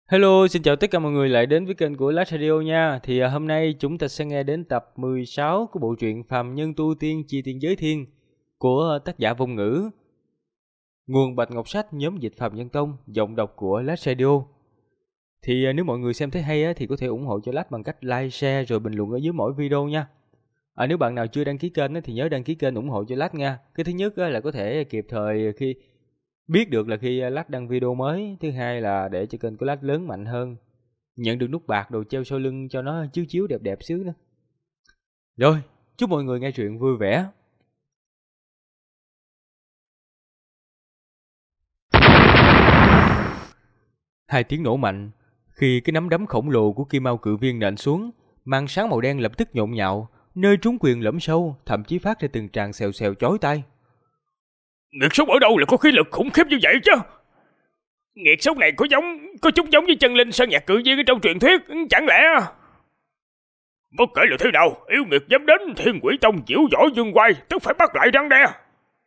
Hello, xin chào tất cả mọi người lại đến với kênh của Lát Radio nha. Hôm nay chúng ta sẽ nghe đến tập 16 của bộ truyện Phàm Nhân Tu Tiên Chi Tiên Giới Thiên của tác giả Vong Ngữ. Nguồn Bạch Ngọc Sách, nhóm dịch Phàm Nhân Tông, giọng đọc của Lát Radio. Nếu mọi người xem thấy hay thì có thể ủng hộ cho Lát bằng cách like, share rồi bình luận ở dưới mỗi video nha. Nếu bạn nào chưa đăng ký kênh thì nhớ đăng ký kênh ủng hộ cho Lát nha. Cái thứ nhất là có thể kịp thời khi biết được là khi Lát đăng video mới. Thứ hai là để cho kênh của Lát lớn mạnh hơn, nhận được nút bạc đồ treo sau lưng cho nó chiếu chiếu đẹp đẹp xíu nữa. Rồi, chúc mọi người nghe truyện vui vẻ. Hai tiếng nổ mạnh khi cái nắm đấm khổng lồ của Kim Mao Cự Viên nện xuống, màn sáng màu đen lập tức nhộn nhạo, nơi trúng quyền lõm sâu, thậm chí phát ra từng tràng xèo xèo chói tai. Nghiệt sống ở đâu là có khí lực khủng khiếp như vậy chứ? Nghiệt sống này có chút giống với chân linh sơn nhạc cự viên ở trong truyền thuyết, chẳng lẽ? Bất kể là thế nào, yêu nghiệt dám đến Thiên Quỷ Tông diễu võ dương oai, tức phải bắt lại răng đe.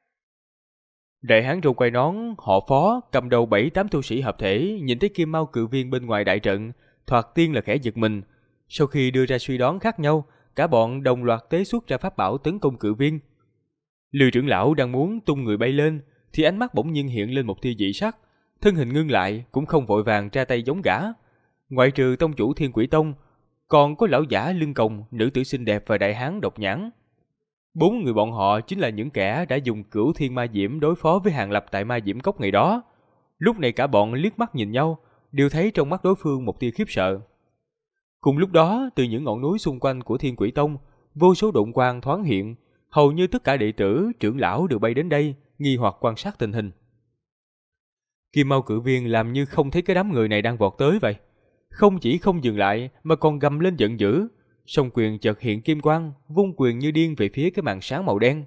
Đại hán râu quai nón, họ Phó, cầm đầu 7-8 tu sĩ hợp thể, nhìn thấy Kim Mao Cự Viên bên ngoài đại trận, thoạt tiên là khẽ giật mình. Sau khi đưa ra suy đoán khác nhau, cả bọn đồng loạt tế xuất ra pháp bảo tấn công Cự Viên. Lư trưởng lão đang muốn tung người bay lên, thì ánh mắt bỗng nhiên hiện lên một tia dị sắc, thân hình ngưng lại, cũng không vội vàng ra tay giống gã. Ngoại trừ tông chủ Thiên Quỷ Tông, còn có lão giả lưng còng, nữ tử xinh đẹp và đại hán độc nhãn. 4 người bọn họ chính là những kẻ đã dùng Cửu Thiên Ma Diễm đối phó với Hàng Lập tại Ma Diễm Cốc ngày đó. Lúc này cả bọn liếc mắt nhìn nhau, đều thấy trong mắt đối phương một tia khiếp sợ. Cùng lúc đó, từ những ngọn núi xung quanh của Thiên Quỷ Tông, vô số độn quang thoáng hiện, hầu như tất cả đệ tử, trưởng lão đều bay đến đây, nghi hoặc quan sát tình hình. Kim Mao Cự Viên làm như không thấy cái đám người này đang vọt tới vậy. Không chỉ không dừng lại mà còn gầm lên giận dữ, song quyền chợt hiện kim quang, vung quyền như điên về phía cái màn sáng màu đen.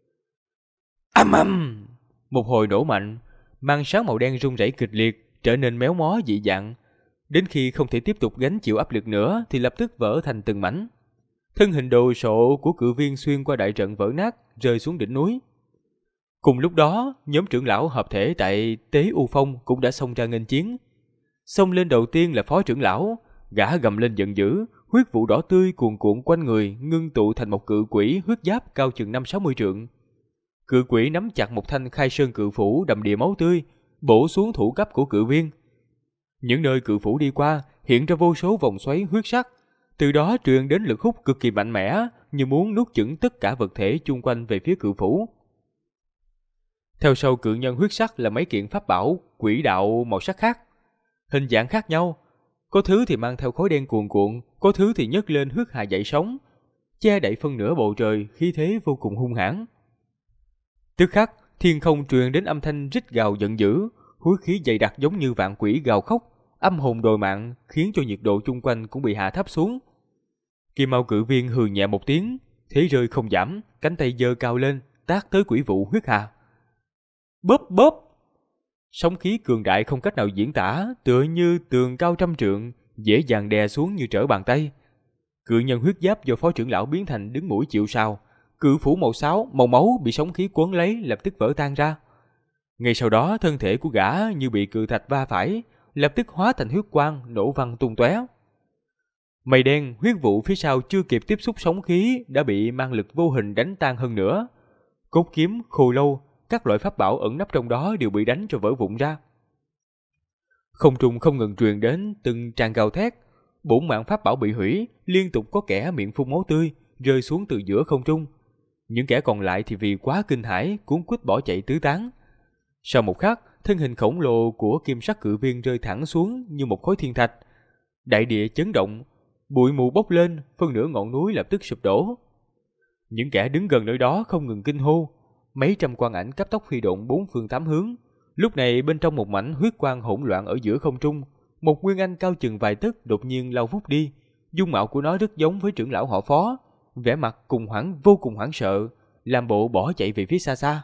Ầm ầm! Một hồi nổ mạnh, màn sáng màu đen rung rẩy kịch liệt, trở nên méo mó dị dạng. Đến khi không thể tiếp tục gánh chịu áp lực nữa thì lập tức vỡ thành từng mảnh. Thân hình đồ sộ của Cự Viên xuyên qua đại trận vỡ nát, rơi xuống đỉnh núi. Cùng lúc đó, nhóm trưởng lão hợp thể tại Tế U Phong cũng đã xông ra nghênh chiến. Xông lên đầu tiên là phó trưởng lão, gã gầm lên giận dữ, huyết vụ đỏ tươi cuồn cuộn quanh người, ngưng tụ thành một cự quỷ huyết giáp cao chừng 5-60 trượng. Cự quỷ nắm chặt một thanh khai sơn cự phủ đầm đìa máu tươi, bổ xuống thủ cấp của Cự Viên. Những nơi cự phủ đi qua hiện ra vô số vòng xoáy huyết sắc, từ đó truyền đến lực hút cực kỳ mạnh mẽ, như muốn nuốt chửng tất cả vật thể chung quanh về phía cự phủ. Theo sau cự nhân huyết sắc là mấy kiện pháp bảo quỷ đạo màu sắc khác, hình dạng khác nhau. Có thứ thì mang theo khói đen cuồn cuộn, có thứ thì nhấc lên huyết hà dậy sóng, che đậy phân nửa bầu trời, khí thế vô cùng hung hãn. Tức khắc, thiên không truyền đến âm thanh rít gào giận dữ, huyết khí dày đặc giống như vạn quỷ gào khóc, âm hồn đòi mạng, khiến cho nhiệt độ chung quanh cũng bị hạ thấp xuống. Kim Mao Cự Viên hừ nhẹ một tiếng, thế rơi không giảm, cánh tay giơ cao lên, tát tới quỷ vụ huyết hà. Bóp bóp! Sóng khí cường đại không cách nào diễn tả, tựa như tường cao trăm trượng, dễ dàng đè xuống như trở bàn tay. Cự nhân huyết giáp do phó trưởng lão biến thành đứng mũi chịu sào, cự phủ màu máu bị sóng khí cuốn lấy lập tức vỡ tan ra. Ngay sau đó thân thể của gã như bị cự thạch va phải, lập tức hóa thành huyết quang nổ văng tung tóe. Mây đen huyết vụ phía sau chưa kịp tiếp xúc sóng khí đã bị mang lực vô hình đánh tan hơn nữa. Cốt kiếm, khô lâu, các loại pháp bảo ẩn nấp trong đó đều bị đánh cho vỡ vụn ra. Không trung không ngừng truyền đến từng tràng gào thét, bổn mạng pháp bảo bị hủy, liên tục có kẻ miệng phun máu tươi rơi xuống từ giữa không trung. Những kẻ còn lại thì vì quá kinh hãi cuống quýt bỏ chạy tứ tán. Sau một khắc, thân hình khổng lồ của Kim Sắc Cự Viên rơi thẳng xuống như một khối thiên thạch. Đại địa chấn động, bụi mù bốc lên, phân nửa ngọn núi lập tức sụp đổ. Những kẻ đứng gần nơi đó không ngừng kinh hô, mấy trăm quang ảnh cấp tốc phi độn 4 phương 8 hướng. Lúc này bên trong một mảnh huyết quang hỗn loạn ở giữa không trung, một nguyên anh cao chừng vài tấc đột nhiên lao vút đi, dung mạo của nó rất giống với trưởng lão họ Phó, vẻ mặt vô cùng hoảng sợ, làm bộ bỏ chạy về phía xa xa.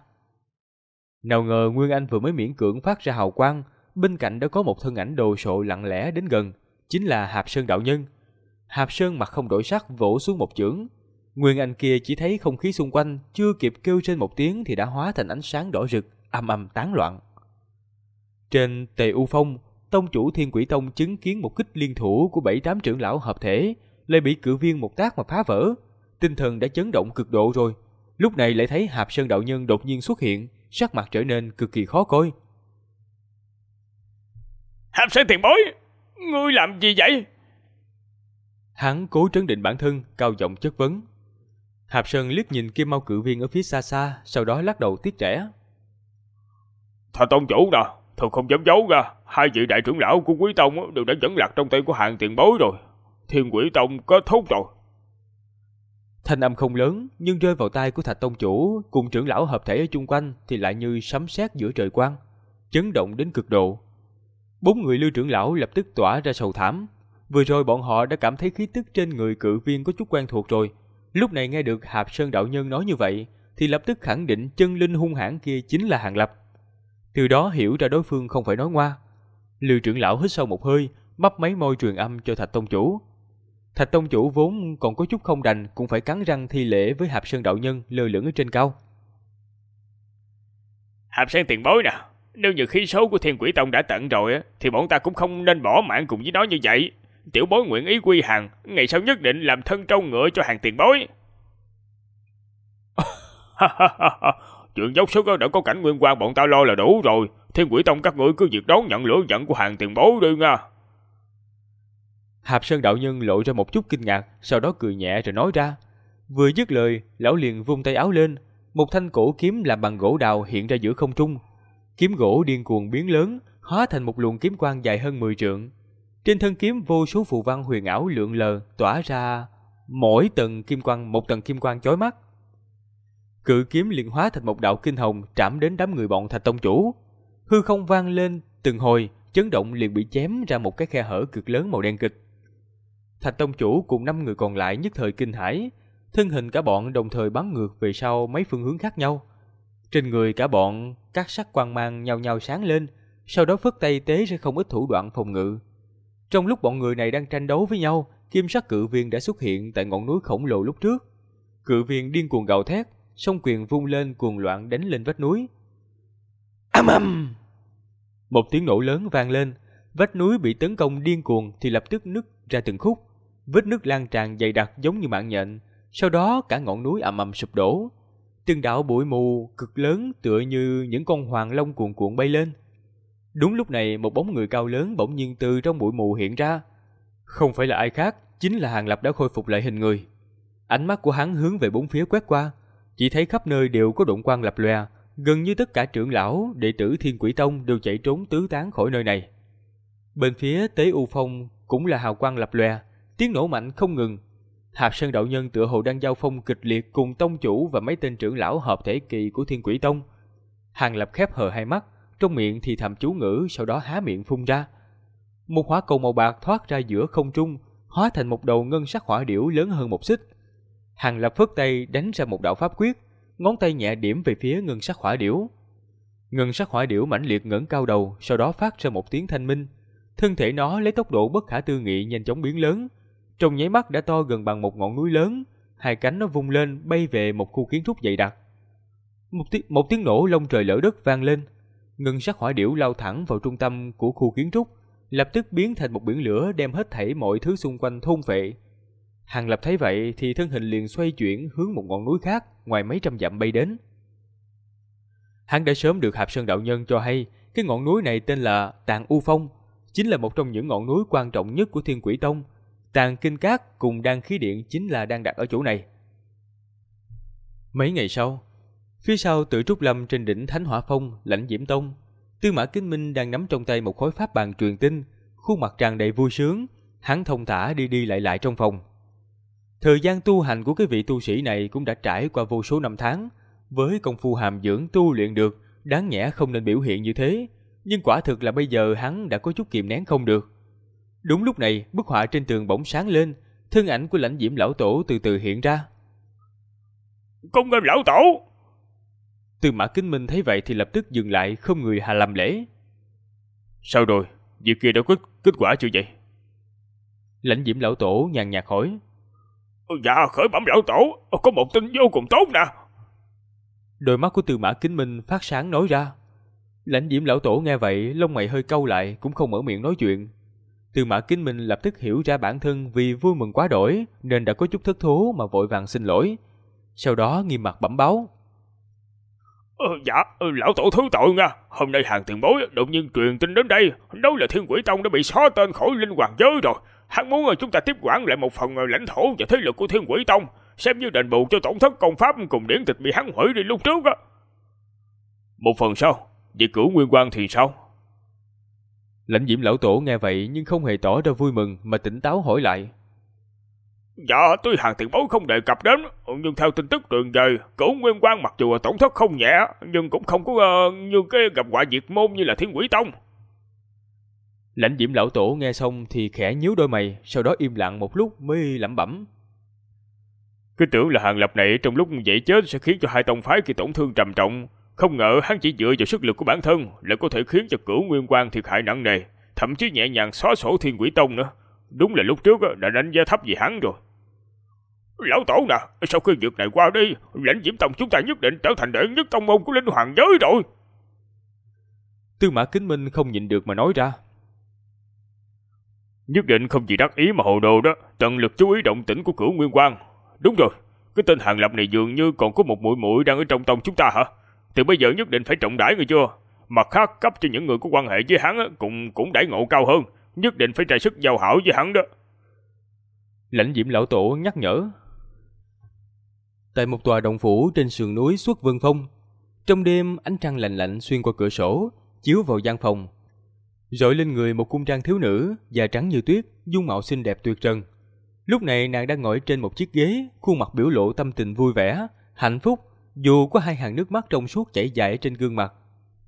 Nào ngờ nguyên anh vừa mới miễn cưỡng phát ra hào quang, bên cạnh đã có một thân ảnh đồ sộ lặng lẽ đến gần, chính là Hạp Sơn đạo nhân. Hạp Sơn mặt không đổi sắc vỗ xuống một chưởng. Nguyên anh kia chỉ thấy không khí xung quanh chưa kịp kêu trên một tiếng thì đã hóa thành ánh sáng đỏ rực, ầm ầm tán loạn. Trên Tề U Phong, tông chủ Thiên Quỷ Tông chứng kiến một kích liên thủ của 7-8 trưởng lão hợp thể, lại bị cự viên một tác mà phá vỡ. Tinh thần đã chấn động cực độ rồi. Lúc này lại thấy Hạp Sơn đạo nhân đột nhiên xuất hiện, sắc mặt trở nên cực kỳ khó coi. Hạp Sơn tiền bối, ngươi làm gì vậy? Hắn cố trấn định bản thân, cao giọng chất vấn. Hạp Sơn liếc nhìn Kim Mao cự viên ở phía xa xa, sau đó lắc đầu tiếc rẻ. Thà tông chủ nè, thật không dám giấu ra, hai vị đại trưởng lão của Quý Tông đều đã dẫn lạc trong tay của Hàng tiền bối rồi. Thiên Quỷ Tông kết thúc rồi. Thanh âm không lớn, nhưng rơi vào tai của Thạch tông chủ cùng trưởng lão hợp thể ở chung quanh thì lại như sấm sét giữa trời quang, chấn động đến cực độ. 4 người Lưu trưởng lão lập tức tỏa ra sầu thảm. Vừa rồi bọn họ đã cảm thấy khí tức trên người cự viên có chút quen thuộc rồi. Lúc này nghe được Hạp Sơn đạo nhân nói như vậy, thì lập tức khẳng định chân linh hung hãn kia chính là Hàng Lập. Từ đó hiểu ra đối phương không phải nói ngoa. Lưu trưởng lão hít sâu một hơi, mấp máy môi truyền âm cho Thạch tông chủ. Thạch tông chủ vốn còn có chút không đành, cũng phải cắn răng thi lễ với Hạp Sơn đạo nhân lơ lửng ở trên cao. Hạp Sơn tiền bối nè, nếu như khí số của Thiên Quỷ Tông đã tận rồi thì bọn ta cũng không nên bỏ mạng cùng với nó như vậy. Tiểu bối nguyện ý quy hàng, ngày sau nhất định làm thân trâu ngựa cho Hàng tiền bối. Chuyện dốc sức đã có cảnh nguyên quang bọn ta lo là đủ rồi. Thiên Quỷ Tông các ngươi cứ việc đón nhận lửa giận của Hàng tiền bối đi nha. Hạp Sơn đạo nhân lộ ra một chút kinh ngạc, sau đó cười nhẹ rồi nói ra. Vừa dứt lời, lão liền vung tay áo lên, một thanh cổ kiếm làm bằng gỗ đào hiện ra giữa không trung. Kiếm gỗ điên cuồng biến lớn, hóa thành một luồng kiếm quang dài hơn 10 trượng. Trên thân kiếm vô số phù văn huyền ảo lượn lờ, tỏa ra mỗi tầng kim quang một tầng kim quang chói mắt. Cự kiếm liền hóa thành một đạo kinh hồng trảm đến đám người bọn Thạch tông chủ. Hư không vang lên từng hồi, chấn động liền bị chém ra một cái khe hở cực lớn màu đen kịch. Thạch tông chủ cùng 5 người còn lại nhất thời kinh hãi, thân hình cả bọn đồng thời bắn ngược về sau mấy phương hướng khác nhau. Trên người cả bọn các sắc quang mang nhao nhao sáng lên, sau đó phất tay tế ra không ít thủ đoạn phòng ngự. Trong lúc bọn người này đang tranh đấu với nhau, kim sắc cự viên đã xuất hiện tại ngọn núi khổng lồ lúc trước. Cự viên điên cuồng gào thét, song quyền vung lên cuồng loạn đánh lên vách núi. Ầm ầm! Một tiếng nổ lớn vang lên, vách núi bị tấn công điên cuồng thì lập tức nứt ra từng khúc, vết nứt lan tràn dày đặc giống như mạng nhện. Sau đó cả ngọn núi ầm ầm sụp đổ, từng đạo bụi mù cực lớn tựa như những con hoàng long cuồn cuộn bay lên. Đúng lúc này một bóng người cao lớn bỗng nhiên từ trong bụi mù hiện ra. Không phải là ai khác, chính là Hàng Lập đã khôi phục lại hình người. Ánh mắt của hắn hướng về bốn phía quét qua, chỉ thấy khắp nơi đều có độn quang lập lòe, gần như tất cả trưởng lão, đệ tử Thiên Quỷ Tông đều chạy trốn tứ tán khỏi nơi này. Bên phía Tế U Phong cũng là hào quang lập lòe, tiếng nổ mạnh không ngừng. Hạp Sơn đạo nhân tựa hồ đang giao phong kịch liệt cùng tông chủ và mấy tên trưởng lão hợp thể kỳ của Thiên Quỷ Tông. Hàng Lập khép hờ hai mắt, trong miệng thì thầm chú ngữ, sau đó há miệng phun ra. Một hỏa cầu màu bạc thoát ra giữa không trung, hóa thành một đầu ngân sắc hỏa điểu lớn hơn một xích. Hàng Lập phất tay đánh ra một đạo pháp quyết, ngón tay nhẹ điểm về phía ngân sắc hỏa điểu. Ngân sắc hỏa điểu mãnh liệt ngẩng cao đầu, sau đó phát ra một tiếng thanh minh. Thân thể nó lấy tốc độ bất khả tư nghị nhanh chóng biến lớn, trong nháy mắt đã to gần bằng một ngọn núi lớn. Hai cánh nó vung lên bay về một khu kiến trúc dày đặc. Một tiếng nổ long trời lở đất vang lên. Ngân sắc hỏa điểu lao thẳng vào trung tâm của khu kiến trúc, lập tức biến thành một biển lửa đem hết thảy mọi thứ xung quanh thôn phệ. Hàng Lập thấy vậy thì thân hình liền xoay chuyển hướng một ngọn núi khác ngoài mấy trăm dặm bay đến. Hắn đã sớm được Hạp Sơn đạo nhân cho hay, cái ngọn núi này tên là Tàng U Phong, chính là một trong những ngọn núi quan trọng nhất của Thiên Quỷ Tông. Tàng Kinh Cát cùng Đan Khí Điện chính là đang đặt ở chỗ này. Mấy ngày sau, phía sau Tự Trúc Lâm trên đỉnh Thánh Hỏa Phong, Lãnh Diễm Tông, Tư Mã Kính Minh đang nắm trong tay một khối pháp bàn truyền tin, khuôn mặt tràn đầy vui sướng. Hắn thông thả đi đi lại lại trong phòng. Thời gian tu hành của cái vị tu sĩ này cũng đã trải qua vô số năm tháng, với công phu hàm dưỡng tu luyện được, đáng nhẽ không nên biểu hiện như thế, nhưng quả thực là bây giờ hắn đã có chút kìm nén không được. Đúng lúc này, bức họa trên tường bỗng sáng lên, thân ảnh của Lãnh Diễm lão tổ từ từ hiện ra. Cung nghênh lão tổ! Tư Mã Kính Minh thấy vậy thì lập tức dừng lại, không người hà làm lễ. Sao rồi, việc kia đã có kết quả chưa vậy? Lãnh Diễm lão tổ nhàn nhạt hỏi. Dạ, khởi bẩm lão tổ, có một tin vô cùng tốt nè. Đôi mắt của Tư Mã Kính Minh phát sáng nói ra. Lãnh Diễm lão tổ nghe vậy, lông mày hơi cau lại, cũng không mở miệng nói chuyện. Tư Mã Kính Minh lập tức hiểu ra bản thân vì vui mừng quá đỗi nên đã có chút thất thố mà vội vàng xin lỗi. Sau đó nghiêm mặt bẩm báo. Dạ, lão tổ thứ tội nha. Hôm nay hàng tiền bối đột nhiên truyền tin đến đây, nói là Thiên Quỷ Tông đã bị xóa tên khỏi linh hoàng giới rồi. Hắn muốn chúng ta tiếp quản lại một phần lãnh thổ và thế lực của Thiên Quỷ Tông, xem như đền bù cho tổn thất công pháp cùng điển tịch bị hắn hủy đi lúc trước á. Một phần sao? Vậy Cửu Nguyên Quang thì sao? Lãnh Diễm lão tổ nghe vậy nhưng không hề tỏ ra vui mừng mà tỉnh táo hỏi lại. Dạ, tuy hàng tiền bối không đề cập đến, nhưng theo tin tức truyền về, Cửu Nguyên Quang mặc dù tổn thất không nhẹ, nhưng cũng không có như cái gặp họa diệt môn như là Thiên Quỷ Tông. Lãnh Diễm lão tổ nghe xong thì khẽ nhíu đôi mày, sau đó im lặng một lúc mới lẩm bẩm. Cứ tưởng là Hàng Lập này trong lúc dậy chết sẽ khiến cho hai tông phái kia tổn thương trầm trọng, không ngờ hắn chỉ dựa vào sức lực của bản thân lại có thể khiến cho Cửu Nguyên Quang thiệt hại nặng nề, thậm chí nhẹ nhàng xóa sổ Thiên Quỷ Tông nữa. Đúng là lúc trước đã đánh giá thấp về hắn rồi. Lão tổ nè, sau khi việc này qua đi, Lãnh Diễm Tông chúng ta nhất định trở thành đệ nhất tông môn của linh hoàng giới rồi. Tư Mã Kính Minh không nhịn được mà nói ra. Nhất định không chỉ đắc ý mà hồ đồ đó, tận lực chú ý động tĩnh của Cửu Nguyên Quang. Đúng rồi, cái tên Hàng Lập này dường như còn có một muội muội đang ở trong tông chúng ta hả? Từ bây giờ nhất định phải trọng đãi người chưa? Mặt khác cấp cho những người có quan hệ với hắn cũng đãi ngộ cao hơn, nhất định phải ra sức giao hảo với hắn đó. Lãnh Diễm lão tổ nhắc nhở. Tại một tòa động phủ trên sườn núi Xuất Vân Phong, trong đêm ánh trăng lạnh lạnh xuyên qua cửa sổ chiếu vào gian phòng, rọi lên người một cung trang thiếu nữ da trắng như tuyết, dung mạo xinh đẹp tuyệt trần. Lúc này nàng đang ngồi trên một chiếc ghế, khuôn mặt biểu lộ tâm tình vui vẻ, hạnh phúc, dù có hai hàng nước mắt trong suốt chảy dài trên gương mặt.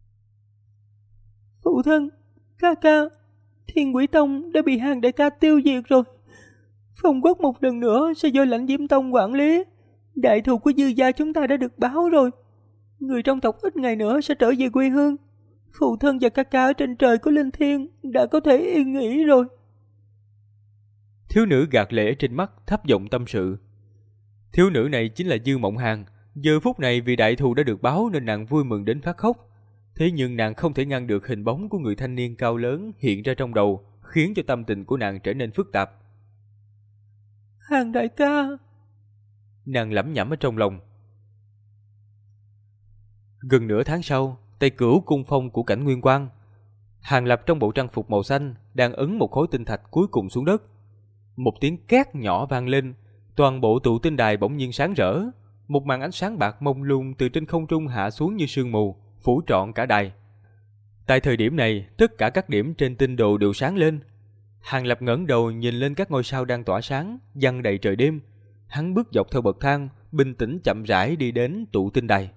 Phụ thân, ca ca, Thiên Quỷ Tông đã bị Hàng đại ca tiêu diệt rồi. Phong quốc một lần nữa sẽ do Lãnh Diễm Tông quản lý. Đại thù của Dư gia chúng ta đã được báo rồi. Người trong tộc ít ngày nữa sẽ trở về quê hương. Phụ thân và ca ca ở trên trời của linh thiên đã có thể yên nghỉ rồi. Thiếu nữ gạt lệ trên mắt, thấp giọng tâm sự. Thiếu nữ này chính là Dư Mộng Hàn. Giờ phút này vì đại thù đã được báo nên nàng vui mừng đến phát khóc. Thế nhưng nàng không thể ngăn được hình bóng của người thanh niên cao lớn hiện ra trong đầu, khiến cho tâm tình của nàng trở nên phức tạp. Hàng đại ca, nàng lẩm nhẩm ở trong lòng. Gần nửa tháng sau, tại Cửu Cung Phong của Cảnh Nguyên Quang, Hàng Lập trong bộ trang phục màu xanh đang ấn một khối tinh thạch cuối cùng xuống đất. Một tiếng két nhỏ vang lên, toàn bộ tụ tinh đài bỗng nhiên sáng rỡ, một màn ánh sáng bạc mông lung từ trên không trung hạ xuống như sương mù, phủ trọn cả đài. Tại thời điểm này, tất cả các điểm trên tinh đồ đều sáng lên. Hàng Lập ngẩng đầu nhìn lên các ngôi sao đang tỏa sáng, giăng đầy trời đêm. Hắn bước dọc theo bậc thang, bình tĩnh chậm rãi đi đến tụ tinh đài.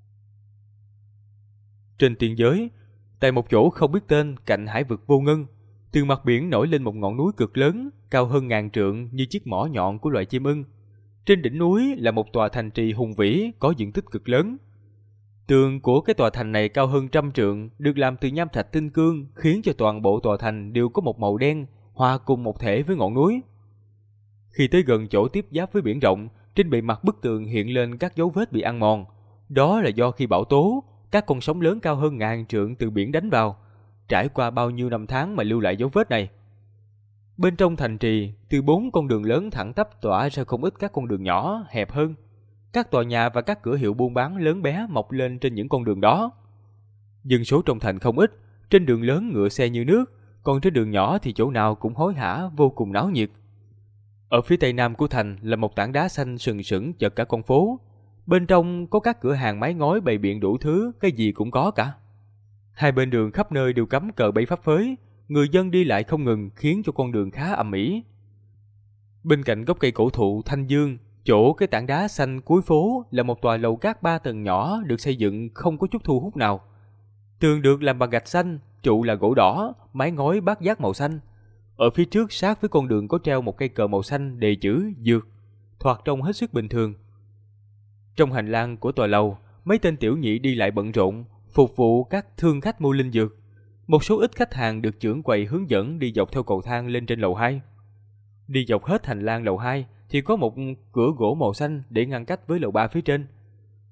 Trên tiền giới, tại một chỗ không biết tên cạnh hải vực vô ngân, từ mặt biển nổi lên một ngọn núi cực lớn, cao hơn ngàn trượng như chiếc mỏ nhọn của loài chim ưng. Trên đỉnh núi là một tòa thành trì hùng vĩ có diện tích cực lớn. Tường của cái tòa thành này cao hơn 100 trượng, được làm từ nham thạch tinh cương, khiến cho toàn bộ tòa thành đều có một màu đen, hòa cùng một thể với ngọn núi. Khi tới gần chỗ tiếp giáp với biển rộng, trên bề mặt bức tường hiện lên các dấu vết bị ăn mòn. Đó là do khi bão tố, các con sóng lớn cao hơn ngàn trượng từ biển đánh vào, trải qua bao nhiêu năm tháng mà lưu lại dấu vết này. Bên trong thành trì, từ 4 con đường lớn thẳng tắp tỏa ra không ít các con đường nhỏ, hẹp hơn. Các tòa nhà và các cửa hiệu buôn bán lớn bé mọc lên trên những con đường đó. Dân số trong thành không ít, trên đường lớn ngựa xe như nước, còn trên đường nhỏ thì chỗ nào cũng hối hả, vô cùng náo nhiệt. Ở phía tây nam của thành là một tảng đá xanh sừng sững chật cả con phố. Bên trong có các cửa hàng mái ngói bày biện đủ thứ, cái gì cũng có cả. Hai bên đường khắp nơi đều cắm cờ bay phấp phới, người dân đi lại không ngừng khiến cho con đường khá ầm ĩ. Bên cạnh gốc cây cổ thụ thanh dương, chỗ cái tảng đá xanh cuối phố là một tòa lầu cát 3 tầng nhỏ được xây dựng không có chút thu hút nào. Tường được làm bằng gạch xanh, trụ là gỗ đỏ, mái ngói bát giác màu xanh. Ở phía trước sát với con đường có treo một cây cờ màu xanh đề chữ dược, thoạt trông hết sức bình thường. Trong hành lang của tòa lầu, mấy tên tiểu nhị đi lại bận rộn, phục vụ các thương khách mua linh dược. Một số ít khách hàng được trưởng quầy hướng dẫn đi dọc theo cầu thang lên trên lầu 2. Đi dọc hết hành lang lầu 2 thì có một cửa gỗ màu xanh để ngăn cách với lầu 3 phía trên.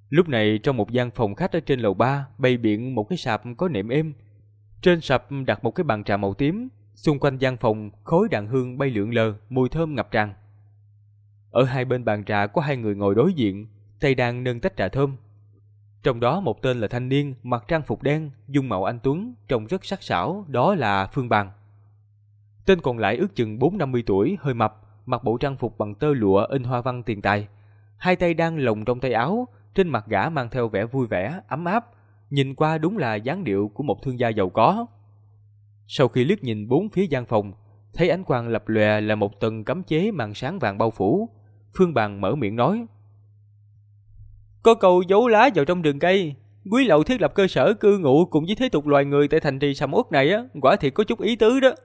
Lúc này trong một gian phòng khách ở trên lầu 3 bày biện một cái sạp có nệm êm. Trên sạp đặt một cái bàn trà màu tím, xung quanh gian phòng khói đàn hương bay lượn lờ, mùi thơm ngập tràn. Ở hai bên bàn trà có hai người ngồi đối diện, tay đang nâng tách trà thơm. Trong đó một tên là thanh niên, mặc trang phục đen, dung mạo anh tuấn, trông rất sắc sảo, đó là Phương Bằng. Tên còn lại ước chừng 4-50 tuổi, hơi mập, mặc bộ trang phục bằng tơ lụa in hoa văn tiền tài. Hai tay đang lồng trong tay áo, trên mặt gã mang theo vẻ vui vẻ, ấm áp, nhìn qua đúng là dáng điệu của một thương gia giàu có. Sau khi liếc nhìn bốn phía gian phòng, thấy ánh quang lập lòe là một tầng cấm chế màn sáng vàng bao phủ, Phương Bằng mở miệng nói: "Có câu giấu lá vào trong rừng cây, Quý Lậu thiết lập cơ sở cư ngụ cùng với thế tục loài người tại thành trì sầm uất này á, quả thiệt có chút ý tứ đó."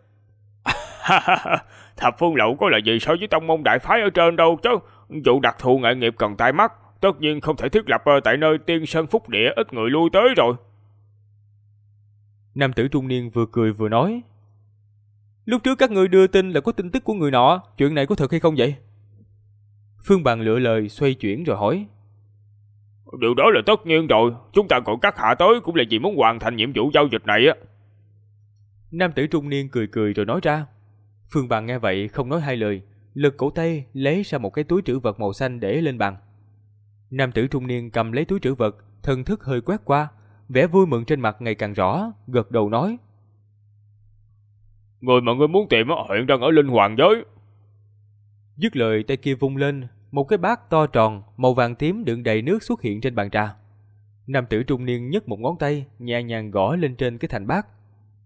Thập Phương Lậu có là gì so với tông môn đại phái ở trên đâu chứ. Vụ đặc thù nghệ nghiệp cần tai mắt, tất nhiên không thể thiết lập tại nơi tiên sơn phúc địa ít người lui tới rồi. Nam tử trung niên vừa cười vừa nói: "Lúc trước các ngươi đưa tin là có tin tức của người nọ, chuyện này có thật hay không vậy?" Phương Bằng lựa lời xoay chuyển rồi hỏi: "Điều đó là tất nhiên rồi, chúng ta gọi các hạ tới cũng là vì muốn hoàn thành nhiệm vụ giao dịch này á." Nam tử trung niên cười cười rồi nói ra. Phương Bằng nghe vậy không nói hai lời, lật cổ tay lấy ra một cái túi trữ vật màu xanh để lên bàn. Nam tử trung niên cầm lấy túi trữ vật, thần thức hơi quét qua, vẻ vui mừng trên mặt ngày càng rõ, gật đầu nói: "Người mà ngươi muốn tìm hiện đang ở Linh Hoàng giới." Dứt lời tay kia vung lên, một cái bát to tròn màu vàng tím đựng đầy nước xuất hiện trên bàn trà. Nam tử trung niên nhấc một ngón tay nhẹ nhàng gõ lên trên cái thành bát.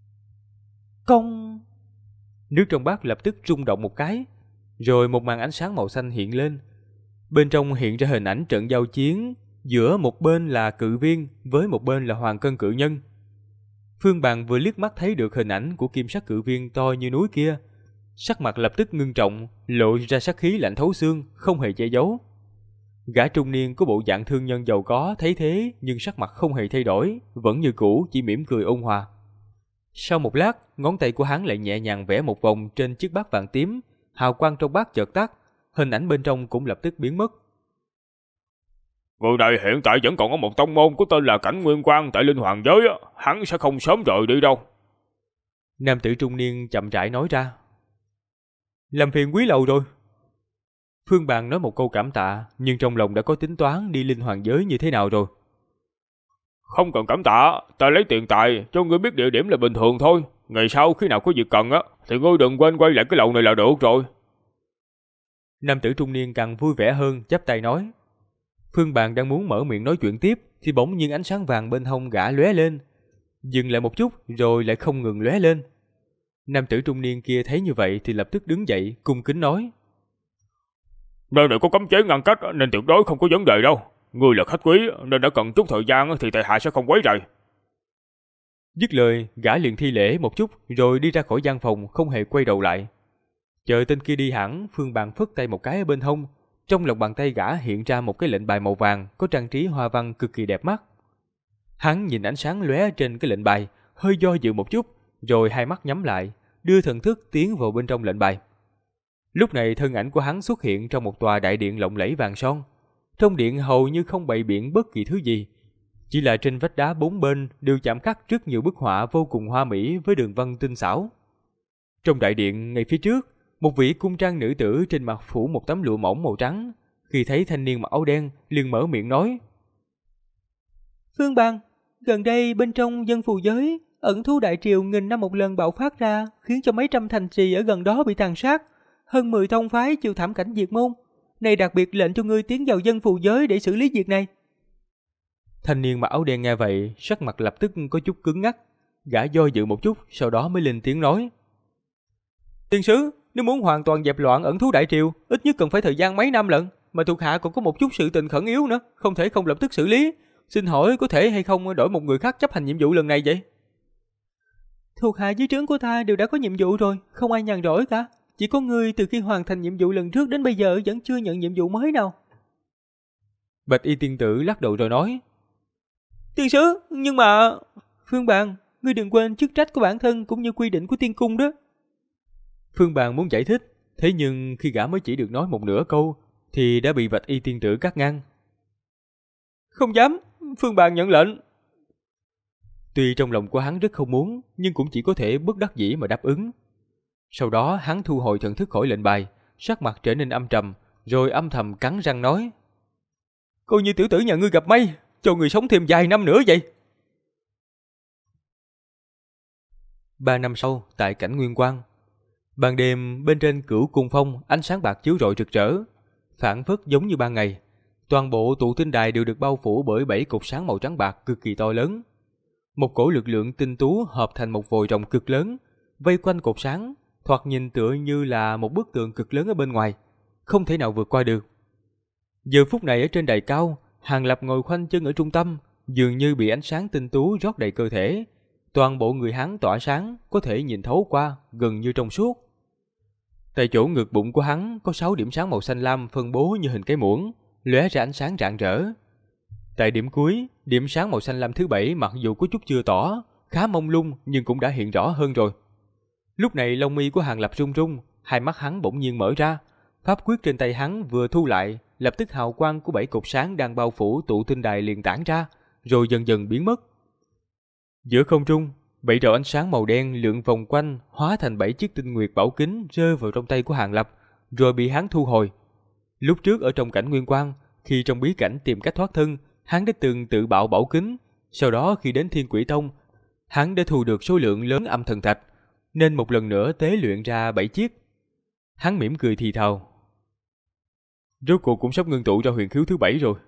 Công! Nước trong bát lập tức rung động một cái, rồi một màn ánh sáng màu xanh hiện lên. Bên trong hiện ra hình ảnh trận giao chiến, giữa một bên là cự viên với một bên là hoàng cân cự nhân. Phương Bằng vừa liếc mắt thấy được hình ảnh của kim sắc cự viên to như núi kia, sắc mặt lập tức ngưng trọng, lộ ra sát khí lạnh thấu xương, không hề che giấu. Gã trung niên có bộ dạng thương nhân giàu có thấy thế nhưng sắc mặt không hề thay đổi, vẫn như cũ, chỉ mỉm cười ôn hòa. Sau một lát, ngón tay của hắn lại nhẹ nhàng vẽ một vòng trên chiếc bát vàng tím, hào quang trong bát chợt tắt, hình ảnh bên trong cũng lập tức biến mất. Người này hiện tại vẫn còn có một tông môn có tên là Cảnh Nguyên Quang tại Linh Hoàng giới, hắn sẽ không sớm rời đi đâu. Nam tử trung niên chậm rãi nói ra. Làm phiền Quý Lầu rồi. Phương Bằng nói một câu cảm tạ, nhưng trong lòng đã có tính toán đi Linh Hoàng giới như thế nào rồi. Không cần cảm tạ, ta lấy tiền tài cho ngươi biết địa điểm là bình thường thôi. Ngày sau khi nào có việc cần thì ngươi đừng quên quay lại cái lầu này là được rồi. Nam tử trung niên càng vui vẻ hơn, chắp tay nói. Phương Bằng đang muốn mở miệng nói chuyện tiếp thì bỗng nhiên ánh sáng vàng bên hông gã lóe lên, dừng lại một chút rồi lại không ngừng lóe lên. Nam tử trung niên kia thấy như vậy thì lập tức đứng dậy cung kính nói. Nơi này có cấm chế ngăn cách nên tuyệt đối không có vấn đề đâu. Ngươi là khách quý nên đã cần chút thời gian thì tại hạ sẽ không quấy rầy. Dứt lời, gã liền thi lễ một chút rồi đi ra khỏi gian phòng, không hề quay đầu lại. Chờ tên kia đi hẳn, Phương Bằng phất tay một cái ở bên hông, trong lòng bàn tay gã hiện ra một cái lệnh bài màu vàng có trang trí hoa văn cực kỳ đẹp mắt. Hắn nhìn ánh sáng lóe trên cái lệnh bài, hơi do dự một chút, rồi hai mắt nhắm lại, đưa thần thức tiến vào bên trong lệnh bài. Lúc này thân ảnh của hắn xuất hiện trong một tòa đại điện lộng lẫy vàng son. Trong điện hầu như không bày biện bất kỳ thứ gì, chỉ là trên vách đá bốn bên đều chạm khắc rất nhiều bức họa vô cùng hoa mỹ với đường vân tinh xảo. Trong đại điện ngay phía trước, một vị cung trang nữ tử trên mặt phủ một tấm lụa mỏng màu trắng, khi thấy thanh niên mặc áo đen liền mở miệng nói. Phương Bằng, gần đây bên trong dân phù giới, ẩn thú đại triều nghìn năm một lần bạo phát ra, khiến cho mấy trăm thành trì ở gần đó bị tàn sát, hơn 10 tông phái chịu thảm cảnh diệt môn. Này đặc biệt lệnh cho ngươi tiến vào dân phù giới để xử lý việc này. Thanh niên mặc áo đen nghe vậy, sắc mặt lập tức có chút cứng ngắc. Gã do dự một chút, sau đó mới lên tiếng nói. Tiên sứ, nếu muốn hoàn toàn dẹp loạn ẩn thú đại triều, ít nhất cần phải thời gian mấy năm lận. Mà thuộc hạ còn có một chút sự tình khẩn yếu nữa, không thể không lập tức xử lý. Xin hỏi có thể hay không đổi một người khác chấp hành nhiệm vụ lần này vậy? Thuộc hạ dưới trướng của ta đều đã có nhiệm vụ rồi, không ai nhàn rỗi cả. Chỉ có ngươi từ khi hoàn thành nhiệm vụ lần trước đến bây giờ vẫn chưa nhận nhiệm vụ mới nào. Bạch y tiên tử lắc đầu rồi nói. Tiên sứ, nhưng mà... Phương Bằng, ngươi đừng quên chức trách của bản thân cũng như quy định của tiên cung đó. Phương Bằng muốn giải thích, thế nhưng khi gã mới chỉ được nói một nửa câu thì đã bị Bạch y tiên tử cắt ngang. Không dám, Phương Bàng nhận lệnh. Tuy trong lòng của hắn rất không muốn, nhưng cũng chỉ có thể bất đắc dĩ mà đáp ứng. Sau đó hắn thu hồi thần thức khỏi lệnh bài, sắc mặt trở nên âm trầm, rồi âm thầm cắn răng nói: Coi như tiểu tử nhà ngươi gặp may, cho người sống thêm vài năm nữa vậy. 3 năm sau, tại cảnh Nguyên Quang, ban đêm bên trên Cửu Cung Phong ánh sáng bạc chiếu rọi rực rỡ, phảng phất giống như ban ngày. Toàn bộ tụ tinh đài đều được bao phủ bởi 7 cột sáng màu trắng bạc cực kỳ to lớn. Một cổ lực lượng tinh tú hợp thành một vòi rồng cực lớn, vây quanh cột sáng, thoạt nhìn tựa như là một bức tường cực lớn ở bên ngoài, không thể nào vượt qua được. Giờ phút này ở trên đài cao, Hàng Lập ngồi khoanh chân ở trung tâm, dường như bị ánh sáng tinh tú rót đầy cơ thể. Toàn bộ người hắn tỏa sáng, có thể nhìn thấu qua, gần như trong suốt. Tại chỗ ngực bụng của hắn có 6 điểm sáng màu xanh lam phân bố như hình cái muỗng, lóe ra ánh sáng rạng rỡ. Tại điểm cuối, điểm sáng màu xanh lam thứ 7 mặc dù có chút chưa tỏ, khá mông lung nhưng cũng đã hiện rõ hơn rồi. Lúc này lông mi của Hàng Lập rung rung, hai mắt hắn bỗng nhiên mở ra, pháp quyết trên tay hắn vừa thu lại, lập tức hào quang của 7 cột sáng đang bao phủ tụ tinh đài liền tản ra, rồi dần dần biến mất. Giữa không trung, 7 đạo ánh sáng màu đen lượn vòng quanh, hóa thành 7 chiếc tinh nguyệt bảo kính rơi vào trong tay của Hàng Lập, rồi bị hắn thu hồi. Lúc trước ở trong cảnh Nguyên Quang, khi trong bí cảnh tìm cách thoát thân, hắn đã từng tự bạo bảo kính, sau đó khi đến Thiên Quỷ Tông, hắn đã thu được số lượng lớn âm thần thạch, nên một lần nữa tế luyện ra 7 chiếc. Hắn mỉm cười thì thào: Rốt cuộc cũng sắp ngưng tụ ra huyền khiếu thứ 7 rồi.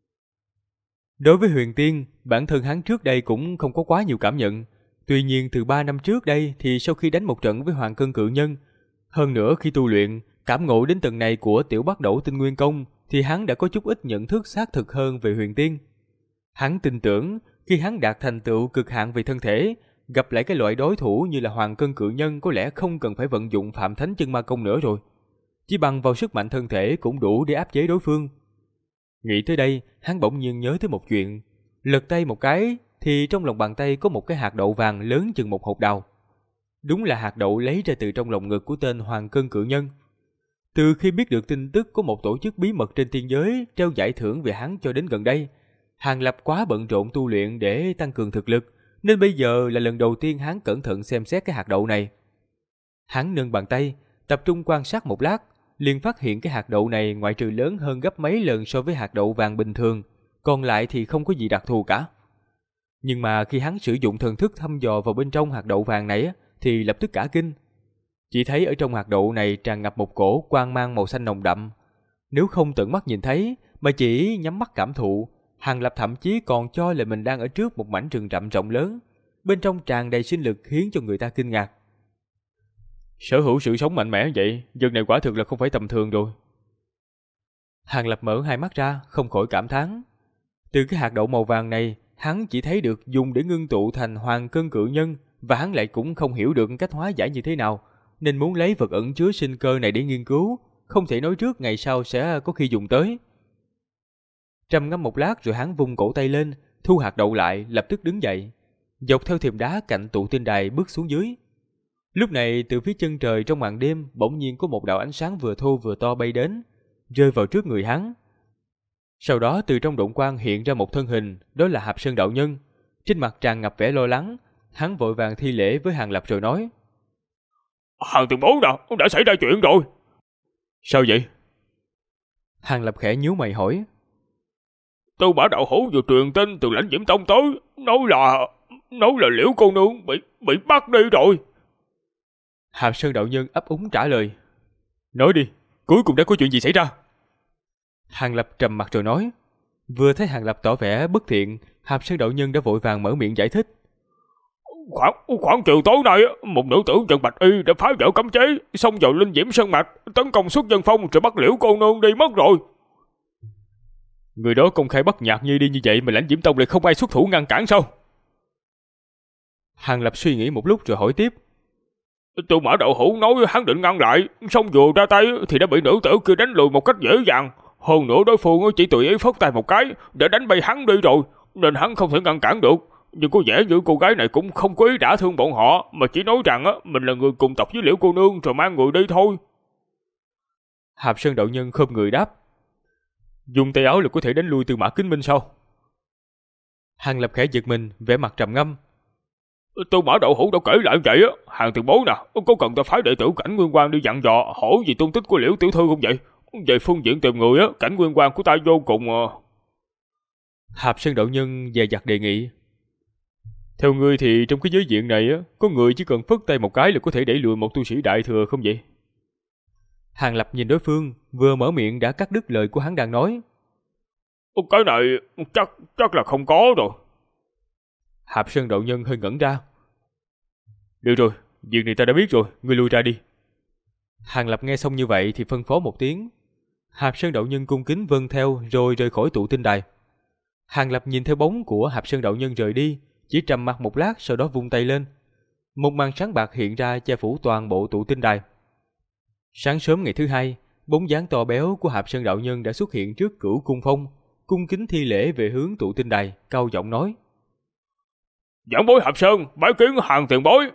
Đối với huyền tiên, bản thân hắn trước đây cũng không có quá nhiều cảm nhận. Tuy nhiên từ 3 năm trước đây thì sau khi đánh một trận với Hoàng Cân Cự Nhân, hơn nữa khi tu luyện, cảm ngộ đến tầng này của Tiểu Bắc Đẩu Tinh Nguyên Công, thì hắn đã có chút ít nhận thức xác thực hơn về huyền tiên. Hắn tin tưởng khi hắn đạt thành tựu cực hạn về thân thể, gặp lại cái loại đối thủ như là Hoàng Cân Cự Nhân có lẽ không cần phải vận dụng Phạm Thánh Chân Ma Công nữa rồi. Chỉ bằng vào sức mạnh thân thể cũng đủ để áp chế đối phương. Nghĩ tới đây, hắn bỗng nhiên nhớ tới một chuyện. Lật tay một cái thì trong lòng bàn tay có một cái hạt đậu vàng lớn chừng một hột đào. Đúng là hạt đậu lấy ra từ trong lồng ngực của tên Hoàng Cân Cự Nhân. Từ khi biết được tin tức có một tổ chức bí mật trên tiên giới treo giải thưởng về hắn cho đến gần đây, Hàng Lập quá bận rộn tu luyện để tăng cường thực lực, nên bây giờ là lần đầu tiên hắn cẩn thận xem xét cái hạt đậu này. Hắn nâng bàn tay, tập trung quan sát một lát, liền phát hiện cái hạt đậu này ngoại trừ lớn hơn gấp mấy lần so với hạt đậu vàng bình thường, còn lại thì không có gì đặc thù cả. Nhưng mà khi hắn sử dụng thần thức thăm dò vào bên trong hạt đậu vàng này thì lập tức cả kinh. Chỉ thấy ở trong hạt đậu này tràn ngập một cổ quang mang màu xanh nồng đậm. Nếu không tận mắt nhìn thấy mà chỉ nhắm mắt cảm thụ, Hàng Lập thậm chí còn cho là mình đang ở trước một mảnh rừng rậm rộng lớn, bên trong tràn đầy sinh lực khiến cho người ta kinh ngạc. Sở hữu sự sống mạnh mẽ vậy, dân này quả thực là không phải tầm thường rồi. Hàng Lập mở hai mắt ra, không khỏi cảm thán. Từ cái hạt đậu màu vàng này, hắn chỉ thấy được dùng để ngưng tụ thành Hoàng Cân Cự Nhân, và hắn lại cũng không hiểu được cách hóa giải như thế nào, nên muốn lấy vật ẩn chứa sinh cơ này để nghiên cứu, không thể nói trước ngày sau sẽ có khi dùng tới. Trầm ngâm một lát rồi hắn vung cổ tay lên, thu hạt đậu lại, lập tức đứng dậy, dọc theo thềm đá cạnh tụ tinh đài bước xuống dưới. Lúc này từ phía chân trời trong màn đêm bỗng nhiên có một đạo ánh sáng vừa thô vừa to bay đến, rơi vào trước người hắn. Sau đó từ trong động quang hiện ra một thân hình, đó là Hạp Sơn đạo nhân. Trên mặt tràn ngập vẻ lo lắng, hắn vội vàng thi lễ với Hàng Lập rồi nói: Hàng tiền bối đã xảy ra chuyện rồi. Sao vậy? Hàng Lập khẽ nhíu mày hỏi. Tư Mã đạo hữu vừa truyền tin từ Lãnh Diễm Tông tới, nói là Liễu cô nương bị bắt đi rồi. Hạp Sơn đạo nhân ấp úng trả lời. Nói đi, cuối cùng đã có chuyện gì xảy ra? Hàng Lập trầm mặt rồi nói. Vừa thấy Hàng Lập tỏ vẻ bất thiện, Hạp Sơn đạo nhân đã vội vàng mở miệng giải thích. Khoảng chiều tối nay, một nữ tử dân Bạch Y đã phá vỡ cấm chế, xông vào Linh Diễm Sơn Mạch, tấn công Xuất Dân Phong rồi bắt Liễu cô nương đi mất rồi. Người đó công khai bắt Nhạc Nhi đi như vậy mà Lãnh Diễm Tông lại không ai xuất thủ ngăn cản sao? Hàng Lập suy nghĩ một lúc rồi hỏi tiếp. Tư Mã đạo hữu nói hắn định ngăn lại, xong vừa ra tay thì đã bị nữ tử kia đánh lùi một cách dễ dàng. Hơn nữa đối phương chỉ tùy ý phất tay một cái để đánh bay hắn đi rồi, nên hắn không thể ngăn cản được. Nhưng có vẻ như cô gái này cũng không có ý đả thương bọn họ, mà chỉ nói rằng mình là người cùng tộc với Liễu cô nương rồi mang người đi thôi. Hạp Sơn đạo nhân khom người đáp. Dùng tay áo là có thể đánh lui Tư Mã Kính Minh sao? Hàng Lập khẽ giật mình, vẻ mặt trầm ngâm. Tư Mã Đậu Hữu đã kể lại vậy á, Hàng tiền bối nè, có cần ta phái đệ tử Cảnh Nguyên Quang đi dặn dò hỏi về tung tích của Liễu tiểu thư không vậy? Về phương diện tìm người á, Cảnh Nguyên Quang của ta vô cùng Hạp Sơn đạo nhân dè dặt đề nghị. Theo ngươi thì trong cái giới diện này á, có người chỉ cần phất tay một cái là có thể đẩy lùi một tu sĩ đại thừa không vậy? Hàng Lập nhìn đối phương, vừa mở miệng đã cắt đứt lời của hắn đang nói. Cái này chắc là không có rồi. Hạp Sơn đạo nhân hơi ngẩn ra. Được rồi, việc này ta đã biết rồi, ngươi lui ra đi. Hàng Lập nghe xong như vậy thì phân phó một tiếng. Hạp Sơn đạo nhân cung kính vâng theo rồi rời khỏi tụ tinh đài. Hàng Lập nhìn theo bóng của Hạp Sơn đạo nhân rời đi, chỉ trầm mặc một lát sau đó vung tay lên. Một màn sáng bạc hiện ra che phủ toàn bộ tụ tinh đài. Sáng sớm ngày thứ hai, bóng dáng to béo của Hạp Sơn đạo nhân đã xuất hiện trước Cửu Cung Phong, cung kính thi lễ về hướng tụ tinh đài, cao giọng nói: Giảng bối Hạp Sơn, bái kiến Hàng tiền bối.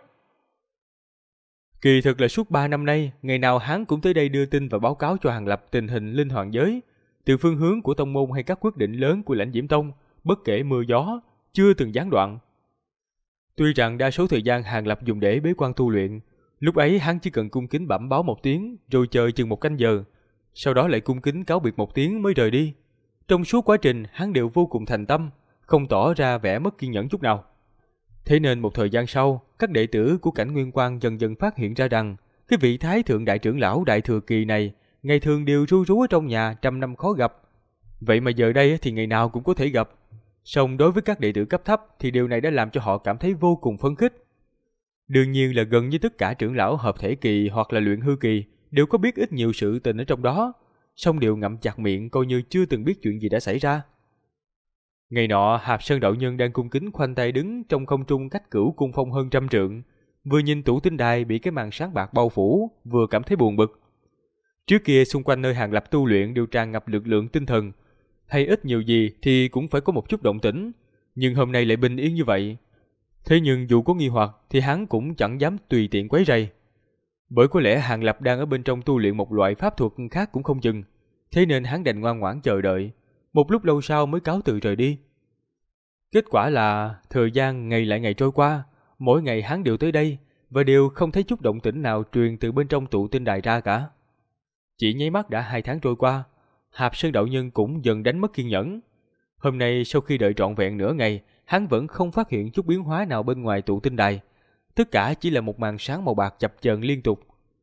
Kỳ thực là suốt 3 năm nay, ngày nào hắn cũng tới đây đưa tin và báo cáo cho Hàng Lập tình hình linh hoàng giới, từ phương hướng của tông môn hay các quyết định lớn của Lãnh Diễm Tông, bất kể mưa gió, chưa từng gián đoạn. Tuy rằng đa số thời gian Hàng Lập dùng để bế quan tu luyện, lúc ấy hắn chỉ cần cung kính bẩm báo một tiếng, rồi chờ chừng một canh giờ, sau đó lại cung kính cáo biệt một tiếng mới rời đi. Trong suốt quá trình hắn đều vô cùng thành tâm, không tỏ ra vẻ mất kiên nhẫn chút nào. Thế nên một thời gian sau, các đệ tử của Cảnh Nguyên Quang dần dần phát hiện ra rằng cái vị Thái Thượng Đại Trưởng Lão Đại Thừa Kỳ này ngày thường đều ru rú ở trong nhà trăm năm khó gặp. Vậy mà giờ đây thì ngày nào cũng có thể gặp. Song đối với các đệ tử cấp thấp thì điều này đã làm cho họ cảm thấy vô cùng phấn khích. Đương nhiên là gần như tất cả trưởng lão hợp thể kỳ hoặc là luyện hư kỳ đều có biết ít nhiều sự tình ở trong đó, song đều ngậm chặt miệng coi như chưa từng biết chuyện gì đã xảy ra. Ngày nọ, Hạp Sơn đạo nhân đang cung kính khoanh tay đứng trong không trung cách Cửu Cung Phong hơn 100 trượng, vừa nhìn tụ tinh đài bị cái màn sáng bạc bao phủ, vừa cảm thấy buồn bực. Trước kia xung quanh nơi Hàng Lập tu luyện đều tràn ngập lực lượng tinh thần, hay ít nhiều gì thì cũng phải có một chút động tĩnh, nhưng hôm nay lại bình yên như vậy. Thế nhưng dù có nghi hoặc thì hắn cũng chẳng dám tùy tiện quấy rầy. Bởi có lẽ Hàng Lập đang ở bên trong tu luyện một loại pháp thuật khác cũng không chừng, thế nên hắn đành ngoan ngoãn chờ đợi. Một lúc lâu sau mới cáo từ rời đi. Kết quả là thời gian ngày lại ngày trôi qua, mỗi ngày hắn đều tới đây và đều không thấy chút động tĩnh nào truyền từ bên trong tụ tinh đài ra cả. Chỉ nháy mắt đã 2 tháng trôi qua, Hạp Sơn đạo nhân cũng dần đánh mất kiên nhẫn. Hôm nay sau khi đợi trọn vẹn nửa ngày, hắn vẫn không phát hiện chút biến hóa nào bên ngoài tụ tinh đài. Tất cả chỉ là một màn sáng màu bạc chập chờn liên tục.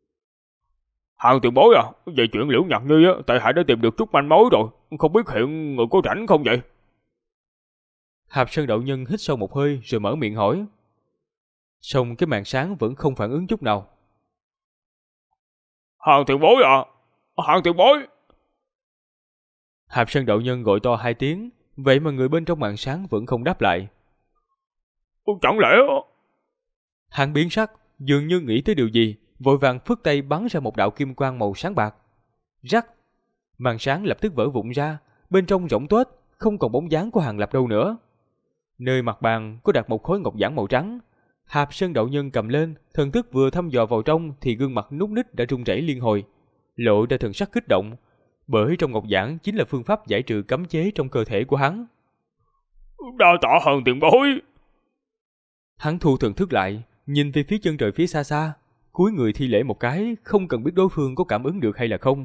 Hàng tiền bối à, về chuyện Liễu Nhật Nhi á, tại hạ đã tìm được chút manh mối rồi, không biết hiện người có rảnh không vậy? Hạp Sơn đạo nhân hít sâu một hơi rồi mở miệng hỏi. Song cái màn sáng vẫn không phản ứng chút nào. Hàng tiền bối à, Hàng tiền bối. Hạp Sơn đạo nhân gọi to 2 tiếng, vậy mà người bên trong màn sáng vẫn không đáp lại. Chẳng lẽ... Hắn biến sắc, dường như nghĩ tới điều gì, vội vàng phất tay bắn ra một đạo kim quang màu sáng bạc. Rắc, màn sáng lập tức vỡ vụn ra, bên trong rỗng tuếch, không còn bóng dáng của Hàng Lập đâu nữa. Nơi mặt bàn có đặt một khối ngọc giản màu trắng. Hạp Sơn đạo nhân cầm lên, thần thức vừa thăm dò vào trong thì gương mặt núc ních đã run rẩy liên hồi, lộ ra thần sắc kích động, bởi trong ngọc giản chính là phương pháp giải trừ cấm chế trong cơ thể của hắn. Đa tạ Hàng tiền bối. Hắn thu thần thức lại, nhìn về phía chân trời phía xa xa, cúi người thi lễ một cái, không cần biết đối phương có cảm ứng được hay là không.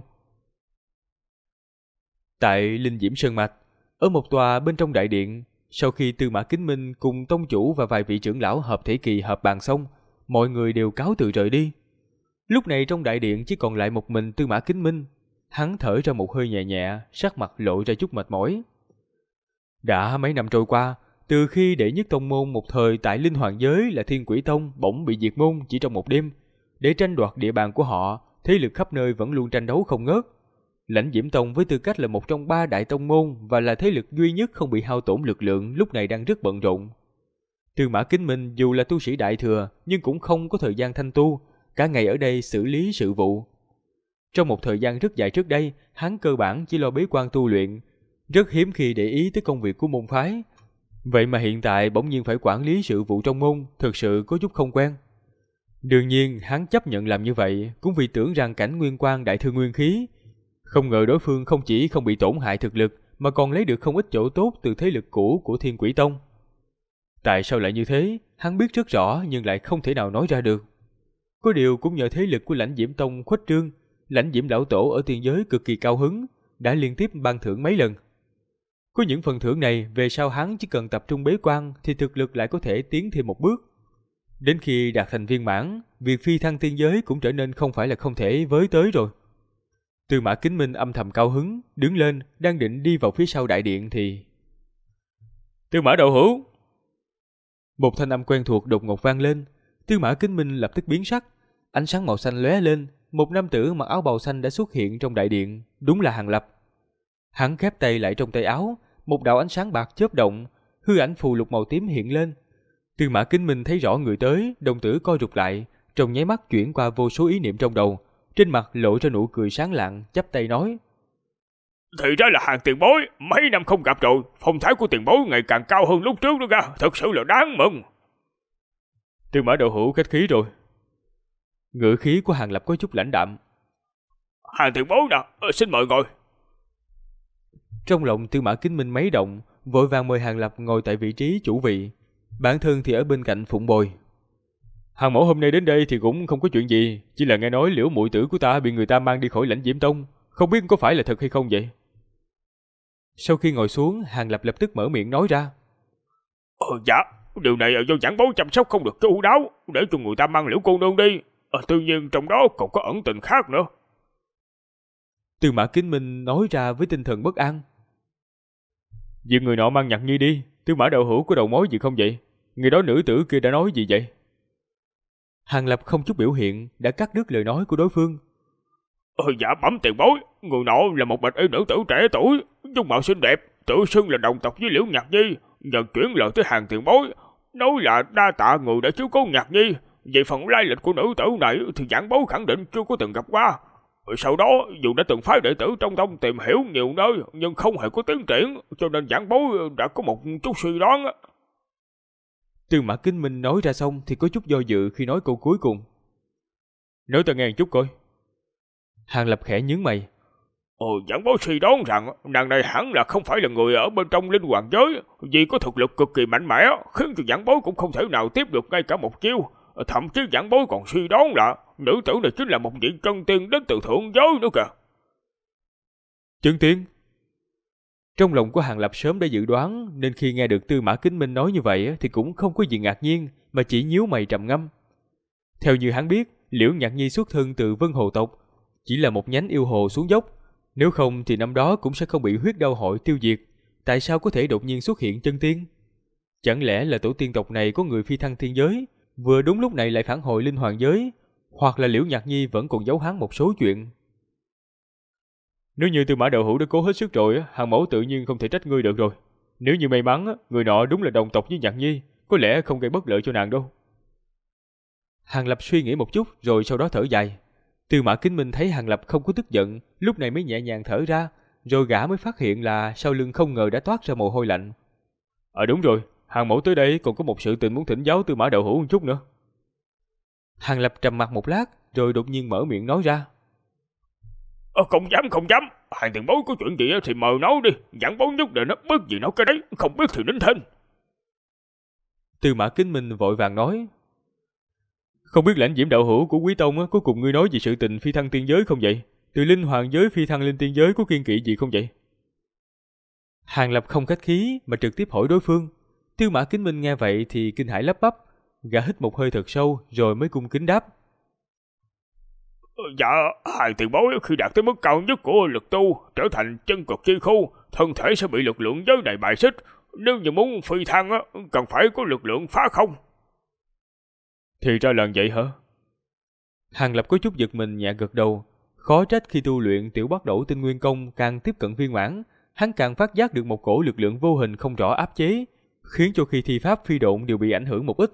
Tại Linh Diễm Sơn Mạch, ở một tòa bên trong đại điện, sau khi Tư Mã Kính Minh cùng tông chủ và vài vị trưởng lão hợp thể kỳ họp bàn xong, mọi người đều cáo từ rời đi. Lúc này trong đại điện chỉ còn lại một mình Tư Mã Kính Minh. Hắn thở ra một hơi nhẹ nhẹ, sắc mặt lộ ra chút mệt mỏi. Đã mấy năm trôi qua, từ khi đệ nhất tông môn một thời tại Linh Hoàng giới là Thiên Quỷ Tông bỗng bị diệt môn chỉ trong một đêm, để tranh đoạt địa bàn của họ, thế lực khắp nơi vẫn luôn tranh đấu không ngớt. Lãnh Diễm Tông với tư cách là một trong 3 đại tông môn và là thế lực duy nhất không bị hao tổn lực lượng lúc này đang rất bận rộn. Tư Mã Kính Minh dù là tu sĩ đại thừa nhưng cũng không có thời gian thanh tu, cả ngày ở đây xử lý sự vụ. Trong một thời gian rất dài trước đây, hắn cơ bản chỉ lo bế quan tu luyện, rất hiếm khi để ý tới công việc của môn phái. Vậy mà hiện tại bỗng nhiên phải quản lý sự vụ trong môn, thực sự có chút không quen. Đương nhiên hắn chấp nhận làm như vậy cũng vì tưởng rằng Cảnh Nguyên Quang đại thư nguyên khí. Không ngờ đối phương không chỉ không bị tổn hại thực lực mà còn lấy được không ít chỗ tốt từ thế lực cũ của Thiên Quỷ Tông. Tại sao lại như thế, hắn biết rất rõ nhưng lại không thể nào nói ra được. Có điều cũng nhờ thế lực của Lãnh Diễm Tông khuếch trương, Lãnh Diễm lão tổ ở tiên giới cực kỳ cao hứng, đã liên tiếp ban thưởng mấy lần. Có những phần thưởng này, về sau hắn chỉ cần tập trung bế quan thì thực lực lại có thể tiến thêm một bước. Đến khi đạt thành viên mãn, việc phi thăng tiên giới cũng trở nên không phải là không thể với tới rồi. Tư Mã Kính Minh âm thầm cao hứng, đứng lên, đang định đi vào phía sau đại điện thì... Tư Mã đạo hữu! Một thanh âm quen thuộc đột ngột vang lên. Tư Mã Kính Minh lập tức biến sắc, ánh sáng màu xanh lóe lên, một nam tử mặc áo bào xanh đã xuất hiện trong đại điện, đúng là Hàn Lập. Hắn khép tay lại trong tay áo, một đạo ánh sáng bạc chớp động, hư ảnh phù lục màu tím hiện lên. Tư Mã Kính Minh thấy rõ người tới, đồng tử co rụt lại, trong nháy mắt chuyển qua vô số ý niệm trong đầu, trên mặt lộ ra nụ cười sáng lạng, chắp tay nói: Thì ra là Hàn tiền bối, mấy năm không gặp rồi, phong thái của tiền bối ngày càng cao hơn lúc trước nữa ra, thật sự là đáng mừng. Tư Mã đạo hữu khách khí rồi. Ngữ khí của Hàn Lập có chút lãnh đạm. Hàn tiền bối nè, xin mời ngồi. Trong lòng Tư Mã Kính Minh mấy động, vội vàng mời Hàn Lập ngồi tại vị trí chủ vị, bản thân thì ở bên cạnh phụng bồi. Hàn mẫu hôm nay đến đây thì cũng không có chuyện gì, chỉ là nghe nói Liễu muội tử của ta bị người ta mang đi khỏi Lãnh Diễm Tông, không biết có phải là thật hay không vậy. Sau khi ngồi xuống, Hàn Lập lập tức mở miệng nói ra: Dạ, điều này do giảng bối chăm sóc không được chu đáo, để cho người ta mang Liễu cô nương đi. Tuy nhiên trong đó còn có ẩn tình khác nữa. Tư Mã Kính Minh nói ra với tinh thần bất an. Việc người nọ mang Nhạc Nhi đi, Tư Mã đạo hữu có đầu mối gì không vậy? Người đó nữ tử kia đã nói gì vậy? Hàn Lập không chút biểu hiện đã cắt đứt lời nói của đối phương. Dạ bẩm tiền bối, người nọ là một bạch y nữ tử trẻ tuổi, dung mạo xinh đẹp, tự xưng là đồng tộc với Liễu Nhạc Nhi, nhận chuyển lời tới Hàn tiền bối, nói là đa tạ người đã chiếu cố Nhạc Nhi. Về phần lai lịch của nữ tử này thì giảng bối khẳng định chưa có từng gặp qua. Sau đó dù đã từng phái đệ tử trong tông tìm hiểu nhiều nơi nhưng không hề có tiến triển, cho nên giảng bối đã có một chút suy đoán. Tư Mã Kính Minh nói ra xong thì có chút do dự khi nói câu cuối cùng. Nói ta nghe một chút coi. Hàn Lập khẽ nhướng mày. Giảng bối suy đoán rằng nàng này hẳn là không phải là người ở bên trong linh hoàng giới, vì có thực lực cực kỳ mạnh mẽ, khiến cho giảng bối cũng không thể nào tiếp được ngay cả một chiêu. Thậm chí giảng bối còn suy đoán là nữ tử này chính là một vị chân tiên đến từ thượng giới nữa kìa. Chân tiên? Trong lòng của Hàn Lập sớm đã dự đoán, nên khi nghe được Tư Mã Kính Minh nói như vậy thì cũng không có gì ngạc nhiên, mà chỉ nhíu mày trầm ngâm. Theo như hắn biết, Liễu Nhạc Nhi xuất thân từ Vân Hồ tộc, chỉ là một nhánh yêu hồ xuống dốc, nếu không thì năm đó cũng sẽ không bị huyết đao hội tiêu diệt. Tại sao có thể đột nhiên xuất hiện chân tiên? Chẳng lẽ là tổ tiên tộc này có người phi thăng thiên giới, vừa đúng lúc này lại phản hồi linh hoàng giới, hoặc là Liễu Nhạc Nhi vẫn còn giấu hắn một số chuyện. Nếu như Tư Mã đạo hữu đã cố hết sức rồi, Hàn mẫu tự nhiên không thể trách ngươi được rồi. Nếu như may mắn, người nọ đúng là đồng tộc với Nhạc Nhi, có lẽ không gây bất lợi cho nàng đâu. Hàn Lập suy nghĩ một chút rồi sau đó thở dài. Tư Mã Kính Minh thấy Hàn Lập không có tức giận, lúc này mới nhẹ nhàng thở ra, rồi gã mới phát hiện là sau lưng không ngờ đã toát ra mồ hôi lạnh. Đúng rồi, Hàn mẫu tới đây còn có một sự tình muốn thỉnh giáo Tư Mã đạo hữu một chút nữa. Hàn Lập trầm mặt một lát, rồi đột nhiên mở miệng nói ra. Không dám, Hàn tiền bối có chuyện gì thì mời nói đi, giảng bối nhất định biết gì nói cái đấy, không biết thì nín thinh. Tư Mã Kính Minh vội vàng nói. Không biết Lãnh Diễm đạo hữu của Quý Tông có cùng ngươi nói về sự tình phi thăng tiên giới không vậy? Từ linh hoàng giới phi thăng lên tiên giới có kiên kỵ gì không vậy? Hàn Lập không khách khí mà trực tiếp hỏi đối phương. Tư Mã Kính Minh nghe vậy thì kinh hãi lắp bắp, gã hít một hơi thật sâu rồi mới cung kính đáp. Dạ, Hàn tiền bối khi đạt tới mức cao nhất của lực tu, trở thành chân cực chi khu, thân thể sẽ bị lực lượng giới này bài xích. Nếu như muốn phi thăng cần phải có lực lượng phá không. Thì ra là vậy hả? Hàn Lập có chút giật mình nhẹ gật đầu. Khó trách khi tu luyện tiểu bắt đẩu tinh nguyên công càng tiếp cận viên mãn, hắn càng phát giác được một cổ lực lượng vô hình không rõ áp chế, khiến cho khi thi pháp phi độn đều bị ảnh hưởng một ít.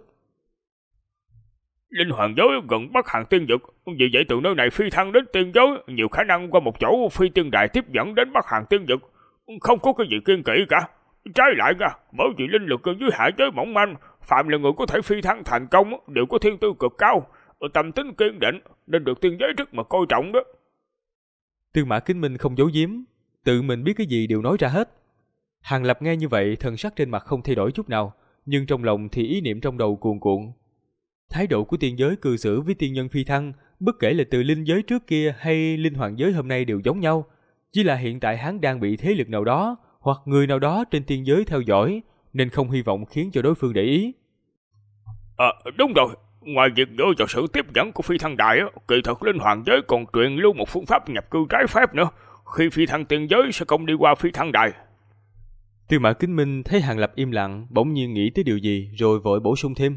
Linh hoàng giới gần Bắc Hàn tiên vực, vì vậy từ nơi này phi thăng đến tiên giới, nhiều khả năng qua một chỗ phi tiên đài tiếp dẫn đến Bắc Hàn tiên vực, không có cái gì kiên kỵ cả. Trái lại nha, bởi vì linh lực dưới hạ giới mỏng manh, phạm là người có thể phi thăng thành công đều có thiên tư cực cao, tâm tính kiên định, nên được tiên giới rất mà coi trọng đó. Tư Mã Kính Minh không giấu giếm, tự mình biết cái gì đều nói ra hết. Hàn Lập nghe như vậy, thần sắc trên mặt không thay đổi chút nào, nhưng trong lòng thì ý niệm trong đầu cuồn cuộn. Thái độ của tiên giới cư xử với tiên nhân phi thăng, bất kể là từ linh giới trước kia hay linh hoàng giới hôm nay đều giống nhau. Chỉ là hiện tại hắn đang bị thế lực nào đó hoặc người nào đó trên tiên giới theo dõi, nên không hy vọng khiến cho đối phương để ý. Đúng rồi. Ngoài việc dựa vào sự tiếp dẫn của phi thăng đại, kỳ thực linh hoàng giới còn truyền lưu một phương pháp nhập cư trái phép nữa. Khi phi thăng tiên giới sẽ không đi qua phi thăng đài. Tư Mã Kính Minh thấy Hàng Lập im lặng, bỗng nhiên nghĩ tới điều gì rồi vội bổ sung thêm.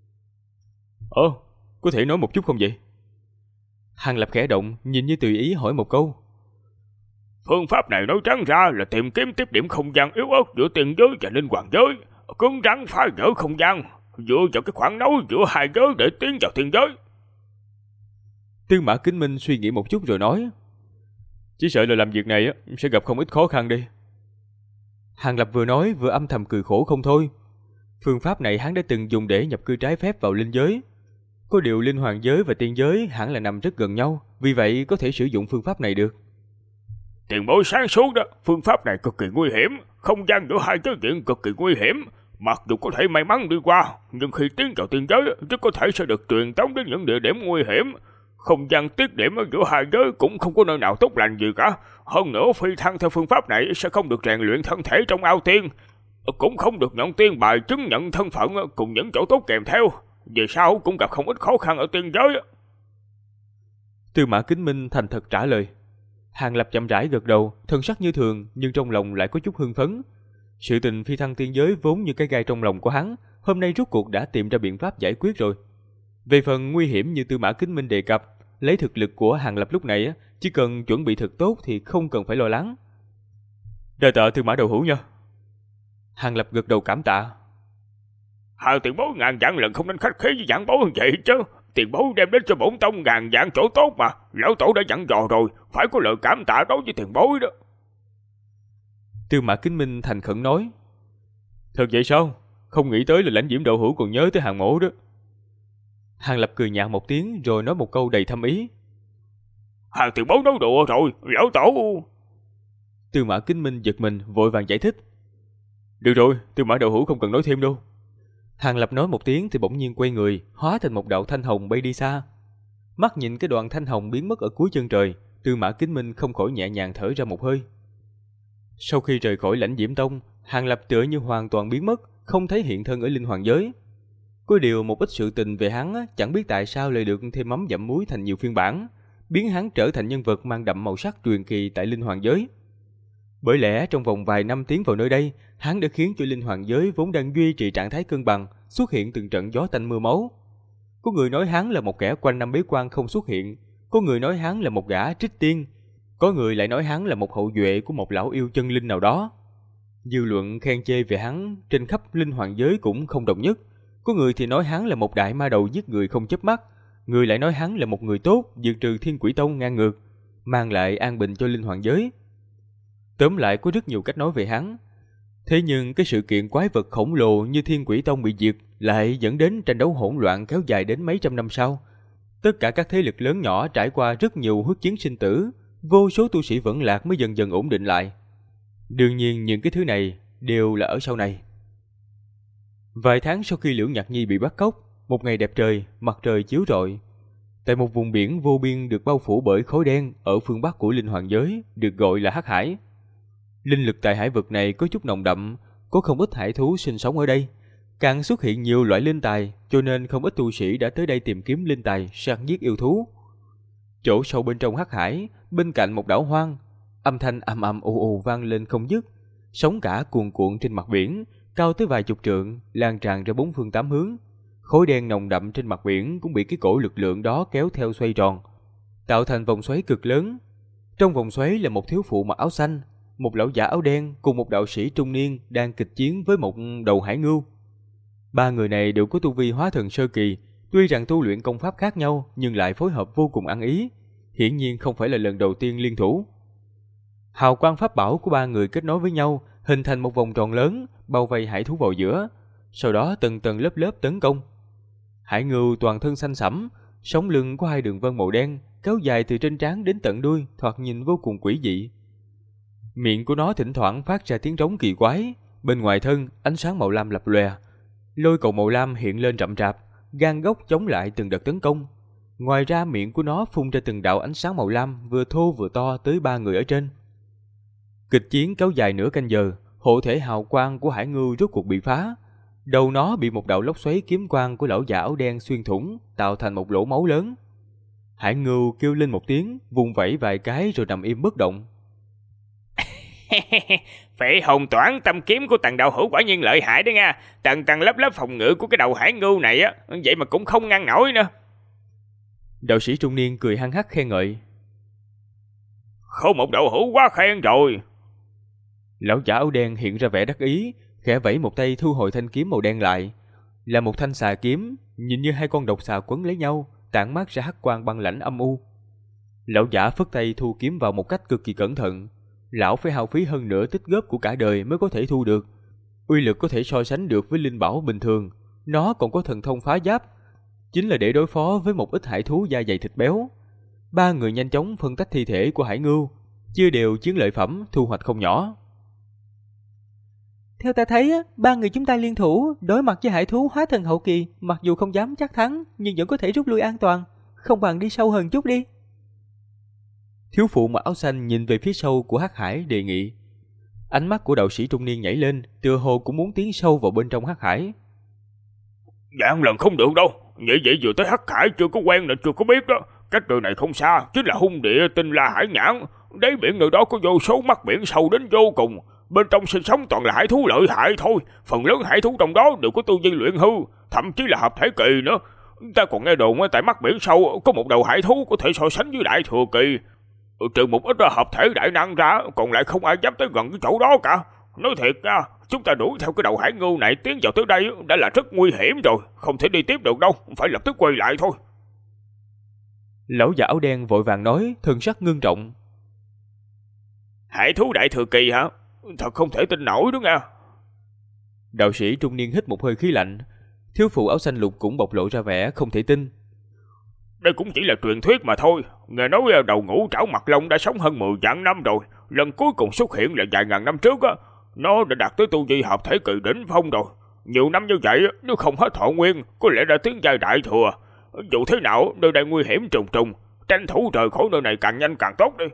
Có thể nói một chút không vậy? Hàng Lập khẽ động, nhìn như tùy ý hỏi một câu. Phương pháp này nói trắng ra là tìm kiếm tiếp điểm không gian yếu ớt giữa tiên giới và linh hoàng giới, cứng rắn phá vỡ không gian, dựa vào cái khoảng nối giữa hai giới để tiến vào tiên giới. Tư Mã Kính Minh suy nghĩ một chút rồi nói. Chỉ sợ là làm việc này sẽ gặp không ít khó khăn đi. Hàng Lập vừa nói vừa âm thầm cười khổ không thôi. Phương pháp này hắn đã từng dùng để nhập cư trái phép vào linh giới. Có điều linh hoàng giới và tiên giới hẳn là nằm rất gần nhau, vì vậy có thể sử dụng phương pháp này được. Tiền bối sáng suốt đó, phương pháp này cực kỳ nguy hiểm, không gian giữa hai giới diện cực kỳ nguy hiểm. Mặc dù có thể may mắn đi qua, nhưng khi tiến vào tiên giới rất có thể sẽ được truyền tống đến những địa điểm nguy hiểm. Không gian tiết điểm ở giữa hai giới cũng không có nơi nào tốt lành gì cả. Hơn nữa phi thăng theo phương pháp này sẽ không được rèn luyện thân thể trong ao tiên, cũng không được nhận tiên bài chứng nhận thân phận cùng những chỗ tốt kèm theo. Về sau cũng gặp không ít khó khăn ở tiên giới. Tư Mã Kính Minh thành thật trả lời. Hàng Lập chậm rãi gật đầu, thân sắc như thường, nhưng trong lòng lại có chút hưng phấn. Sự tình phi thăng tiên giới vốn như cái gai trong lòng của hắn, hôm nay rốt cuộc đã tìm ra biện pháp giải quyết rồi. Về phần nguy hiểm như Tư Mã Kính Minh đề cập, lấy thực lực của Hàng Lập lúc này, chỉ cần chuẩn bị thật tốt thì không cần phải lo lắng. Đa tạ Tư Mã đầu hữu nha. Hàng Lập gật đầu cảm tạ. Hàng tiền bối ngàn vạn lần không nên khách khí với giảng bối như vậy chứ. Tiền bối đem đến cho bổn tông ngàn vạn chỗ tốt mà. Lão tổ đã dặn dò rồi, phải có lời cảm tạ đối với tiền bối đó. Tư Mã Kính Minh thành khẩn nói. Thật vậy sao? Không nghĩ tới là Lãnh Diễm đạo hữu còn nhớ tới Hàng mỗ đó. Hàng Lập cười nhạt một tiếng rồi nói một câu đầy thâm ý. Hàng tiền bối nói đùa rồi, lão tổ. Tư Mã Kính Minh giật mình vội vàng giải thích. Được rồi, Tư Mã đạo hữu không cần nói thêm đâu. Hàng Lập nói một tiếng thì bỗng nhiên quay người, hóa thành một đạo thanh hồng bay đi xa. Mắt nhìn cái đoạn thanh hồng biến mất ở cuối chân trời, Tư Mã Kính Minh không khỏi nhẹ nhàng thở ra một hơi. Sau khi rời khỏi Lãnh Diễm Tông, Hàng Lập tựa như hoàn toàn biến mất, không thấy hiện thân ở linh hoàng giới. Có điều một ít sự tình về hắn chẳng biết tại sao lại được thêm mắm dặm muối thành nhiều phiên bản, biến hắn trở thành nhân vật mang đậm màu sắc truyền kỳ tại linh hoàng giới. Bởi lẽ trong vòng vài năm tiến vào nơi đây, hắn đã khiến cho linh hoàng giới vốn đang duy trì trạng thái cân bằng xuất hiện từng trận gió tanh mưa máu. Có người nói hắn là một kẻ quanh năm bế quan không xuất hiện, có người nói hắn là một gã trích tiên, có người lại nói hắn là một hậu duệ của một lão yêu chân linh nào đó. Dư luận khen chê về hắn trên khắp linh hoàng giới cũng không đồng nhất. Có người thì nói hắn là một đại ma đầu giết người không chớp mắt, người lại nói hắn là một người tốt diệt trừ Thiên Quỷ Tông ngang ngược, mang lại an bình cho linh hoàng giới. Tóm lại có rất nhiều cách nói về hắn. Thế nhưng cái sự kiện quái vật khổng lồ như Thiên Quỷ Tông bị diệt lại dẫn đến tranh đấu hỗn loạn kéo dài đến mấy trăm năm sau. Tất cả các thế lực lớn nhỏ trải qua rất nhiều huyết chiến sinh tử, vô số tu sĩ vẫn lạc mới dần dần ổn định lại. Đương nhiên những cái thứ này đều là ở sau này. Vài tháng sau khi Liễu Nhạc Nhi bị bắt cóc, một ngày đẹp trời, mặt trời chiếu rọi, tại một vùng biển vô biên được bao phủ bởi khói đen ở phương bắc của linh hoàng giới, được gọi là Hắc Hải. Linh lực tại hải vực này có chút nồng đậm, có không ít hải thú sinh sống ở đây, càng xuất hiện nhiều loại linh tài, cho nên không ít tu sĩ đã tới đây tìm kiếm linh tài, săn giết yêu thú. Chỗ sâu bên trong Hắc Hải, bên cạnh một đảo hoang, âm thanh ầm ầm ù ù vang lên không dứt, sóng cả cuồn cuộn trên mặt biển, cao tới vài chục trượng, lan tràn ra bốn phương tám hướng. Khói đen nồng đậm trên mặt biển cũng bị cái cổ lực lượng đó kéo theo xoay tròn, tạo thành vòng xoáy cực lớn. Trong vòng xoáy là một thiếu phụ mặc áo xanh, một lão giả áo đen cùng một đạo sĩ trung niên đang kịch chiến với một đầu hải ngưu. Ba người này đều có tu vi hóa thần sơ kỳ, tuy rằng tu luyện công pháp khác nhau nhưng lại phối hợp vô cùng ăn ý, hiển nhiên không phải là lần đầu tiên liên thủ. Hào quang pháp bảo của ba người kết nối với nhau, hình thành một vòng tròn lớn, bao vây hải thú vào giữa, sau đó tầng tầng lớp lớp tấn công. Hải ngưu toàn thân xanh sẫm, sống lưng có hai đường vân màu đen, kéo dài từ trên trán đến tận đuôi, thoạt nhìn vô cùng quỷ dị. Miệng của nó thỉnh thoảng phát ra tiếng rống kỳ quái, bên ngoài thân ánh sáng màu lam lập lòe, Lôi cầu màu lam hiện lên rậm rạp, gang góc chống lại từng đợt tấn công. Ngoài ra miệng của nó phun ra từng đạo ánh sáng màu lam vừa thô vừa to tới 3 người ở trên. Kịch chiến kéo dài nửa canh giờ, hộ thể hào quang của Hải Ngưu rốt cuộc bị phá. Đầu nó bị một đạo lốc xoáy kiếm quang của lão già áo đen xuyên thủng, tạo thành một lỗ máu lớn. Hải Ngưu kêu lên một tiếng, vùng vẫy vài cái rồi nằm im bất động. Phệ hồn toản tâm kiếm của tầng đạo hữu quả nhiên lợi hại đó nha. Tầng lớp phòng ngự của cái đầu Hải Ngưu này á, vậy mà cũng không ngăn nổi nữa. Đạo sĩ trung niên cười hăng hắc khen ngợi. Không một đạo hữu quá khen rồi. Lão giả áo đen hiện ra vẻ đắc ý, khẽ vẫy một tay thu hồi thanh kiếm màu đen lại. Là một thanh xà kiếm, nhìn như hai con độc xà quấn lấy nhau, tản mát ra hắc quang băng lãnh âm u. Lão giả phất tay thu kiếm vào một cách cực kỳ cẩn thận. Lão phải hao phí hơn nửa tích góp của cả đời mới có thể thu được. Uy lực có thể so sánh được với linh bảo bình thường. Nó còn có thần thông phá giáp, chính là để đối phó với một ít hải thú da dày thịt béo. 3 người nhanh chóng phân tách thi thể của Hải Ngưu, chia đều chiến lợi phẩm, thu hoạch không nhỏ. Theo ta thấy, 3 người chúng ta liên thủ đối mặt với hải thú hóa thần hậu kỳ, mặc dù không dám chắc thắng nhưng vẫn có thể rút lui an toàn, không bằng đi sâu hơn chút đi. Thiếu phụ mặc áo xanh nhìn về phía sâu của hắc hải đề nghị. Ánh mắt của đạo sĩ trung niên nhảy lên, tựa hồ cũng muốn tiến sâu vào bên trong hắc hải. Dạng lần không được đâu, vậy vừa tới hắc hải chưa có quen nên chưa có biết đó. Cách nơi này không xa, chính là hung địa Tinh La Hải Nhãn. Đáy biển nơi đó có vô số mắt biển sâu đến vô cùng. Bên trong sinh sống toàn là hải thú lợi hại thôi. Phần lớn hải thú trong đó đều có tu vi luyện hư, thậm chí là hợp thể kỳ nữa. Ta còn nghe đồn tại mắt biển sâu có một đầu hải thú có thể so sánh với đại thừa kỳ. Trừ một ít hợp thể đại năng ra, còn lại không ai dám tới gần cái chỗ đó cả. Nói thiệt nha, chúng ta đuổi theo cái đầu Hải Ngưu này tiến vào tới đây đã là rất nguy hiểm rồi, không thể đi tiếp được đâu, phải lập tức quay lại thôi. Lão già áo đen vội vàng nói, thần sắc ngưng trọng. Hải thú đại thừa kỳ hả? Thật không thể tin nổi đó nha. Đạo sĩ trung niên hít một hơi khí lạnh. Thiếu phụ áo xanh lục cũng bộc lộ ra vẻ không thể tin. Đây cũng chỉ là truyền thuyết mà thôi. Nghe nói đầu ngũ trảo mặt long đã sống hơn 10 vạn năm rồi. Lần cuối cùng xuất hiện là vài ngàn năm trước á. Nó đã đạt tới tu vi hợp thể kỳ đỉnh phong rồi. Nhiều năm như vậy, nếu không hết thọ nguyên, có lẽ đã tiến giai đại thừa. Dù thế nào, nơi đây nguy hiểm trùng trùng. Tranh thủ rời khỏi nơi này càng nhanh càng tốt đi.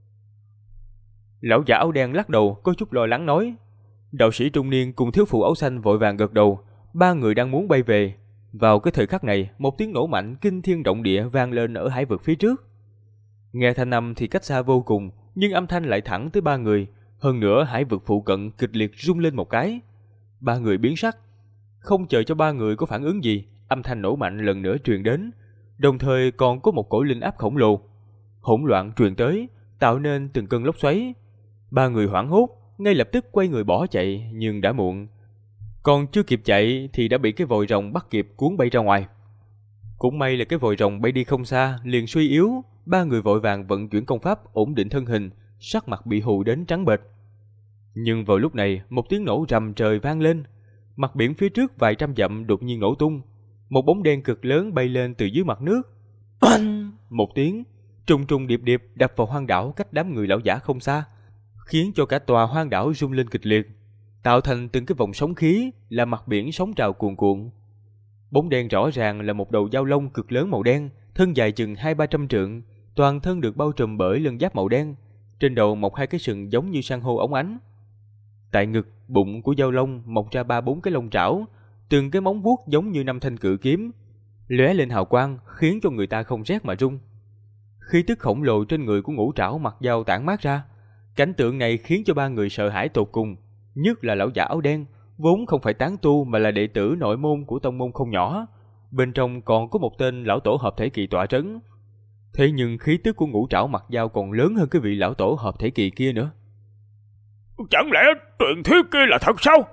Lão giả áo đen lắc đầu, có chút lo lắng nói. Đạo sĩ trung niên cùng thiếu phụ áo xanh vội vàng gật đầu. 3 người đang muốn bay về. Vào cái thời khắc này, một tiếng nổ mạnh kinh thiên động địa vang lên ở hải vực phía trước. Nghe thanh âm thì cách xa vô cùng, nhưng âm thanh lại thẳng tới 3 người. Hơn nữa hải vực phụ cận kịch liệt rung lên một cái. 3 người biến sắc. Không chờ cho 3 người có phản ứng gì, âm thanh nổ mạnh lần nữa truyền đến. Đồng thời còn có một cỗ linh áp khổng lồ. Hỗn loạn truyền tới, tạo nên từng cơn lốc xoáy. 3 người hoảng hốt, ngay lập tức quay người bỏ chạy, nhưng đã muộn. Còn chưa kịp chạy thì đã bị cái vòi rồng bắt kịp cuốn bay ra ngoài. Cũng may là cái vòi rồng bay đi không xa, liền suy yếu. 3 người vội vàng vận chuyển công pháp ổn định thân hình, sắc mặt bị hù đến trắng bệch. Nhưng vào lúc này, một tiếng nổ rầm trời vang lên. Mặt biển phía trước vài trăm dặm đột nhiên nổ tung. Một bóng đen cực lớn bay lên từ dưới mặt nước. Oanh! Một tiếng, trùng trùng điệp điệp đập vào hoang đảo cách đám người lão giả không xa, khiến cho cả tòa hoang đảo rung lên kịch liệt, tạo thành từng cái vòng sóng khí, là mặt biển sóng trào cuồn cuộn. Bóng đen rõ ràng là một đầu dao long cực lớn màu đen, thân dài chừng 200-300 trượng, toàn thân được bao trùm bởi lân giáp màu đen, trên đầu mọc 2 cái sừng giống như san hô óng ánh. Tại ngực, bụng của dao long mọc ra 3-4 cái lông trảo, từng cái móng vuốt giống như 5 thanh cự kiếm, lóe lên hào quang, khiến cho người ta không rét mà run. Khí tức khổng lồ trên người của ngũ trảo mặt dao tản mát ra. Cảnh tượng này khiến cho 3 người sợ hãi tột cùng, nhất là lão giả áo đen, vốn không phải tán tu mà là đệ tử nội môn của tông môn không nhỏ. Bên trong còn có một tên lão tổ hợp thể kỳ tọa trấn. Thế nhưng khí tức của ngũ trảo mặt dao còn lớn hơn cái vị lão tổ hợp thể kỳ kia nữa. Chẳng lẽ truyền thuyết kia là thật sao?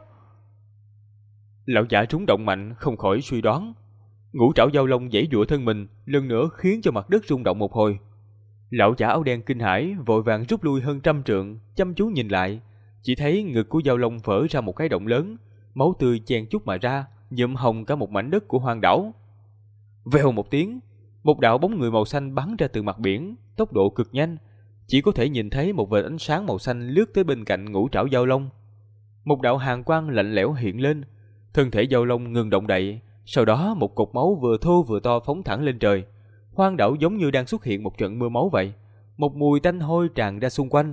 Lão giả trúng động mạnh, không khỏi suy đoán. Ngũ trảo dao long giãy giụa thân mình, lần nữa khiến cho mặt đất rung động một hồi. Lão giả áo đen kinh hãi, vội vàng rút lui hơn 100 trượng, chăm chú nhìn lại, chỉ thấy ngực của dao long vỡ ra một cái động lớn, máu tươi chen chúc mà ra, nhuộm hồng cả một mảnh đất của hoang đảo. Vèo một tiếng, một đạo bóng người màu xanh bắn ra từ mặt biển, tốc độ cực nhanh, chỉ có thể nhìn thấy một vệt ánh sáng màu xanh lướt tới bên cạnh ngũ trảo dao long. Một đạo hàn quang lạnh lẽo hiện lên, thân thể Dao Long ngừng động đậy, sau đó một cột máu vừa thô vừa to phóng thẳng lên trời. Hoang đảo giống như đang xuất hiện một trận mưa máu vậy. Một mùi tanh hôi tràn ra xung quanh.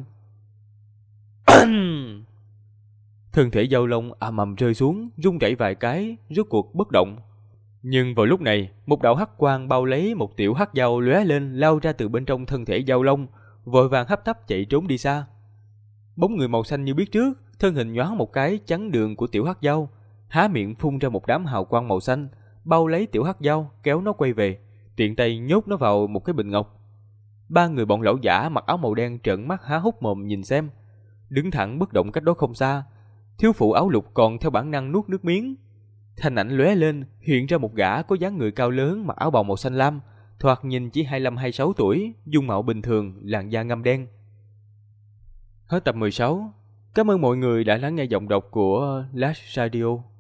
Thân thể Dao Long ầm ầm rơi xuống, rung rẩy vài cái, rốt cuộc bất động. Nhưng vào lúc này, một đạo hắc quang bao lấy một tiểu hắc dao lóe lên, lao ra từ bên trong thân thể Dao Long, vội vàng hấp tấp chạy trốn đi xa. Bóng người màu xanh như biết trước, thân hình nhoáng một cái chắn đường của tiểu hắc dao, há miệng phun ra một đám hào quang màu xanh, bao lấy tiểu hắc dao, kéo nó quay về, tiện tay nhốt nó vào một cái bình ngọc. Ba người bọn lão giả mặc áo màu đen trợn mắt há hốc mồm nhìn xem. Đứng thẳng bất động cách đó không xa, thiếu phụ áo lục còn theo bản năng nuốt nước miếng. Thanh ảnh lóe lên, hiện ra một gã có dáng người cao lớn mặc áo bào màu xanh lam, thoạt nhìn chỉ 25-26 tuổi, dung mạo bình thường, làn da ngăm đen. Hết tập 16. Cảm ơn mọi người đã lắng nghe giọng đọc của Last Radio.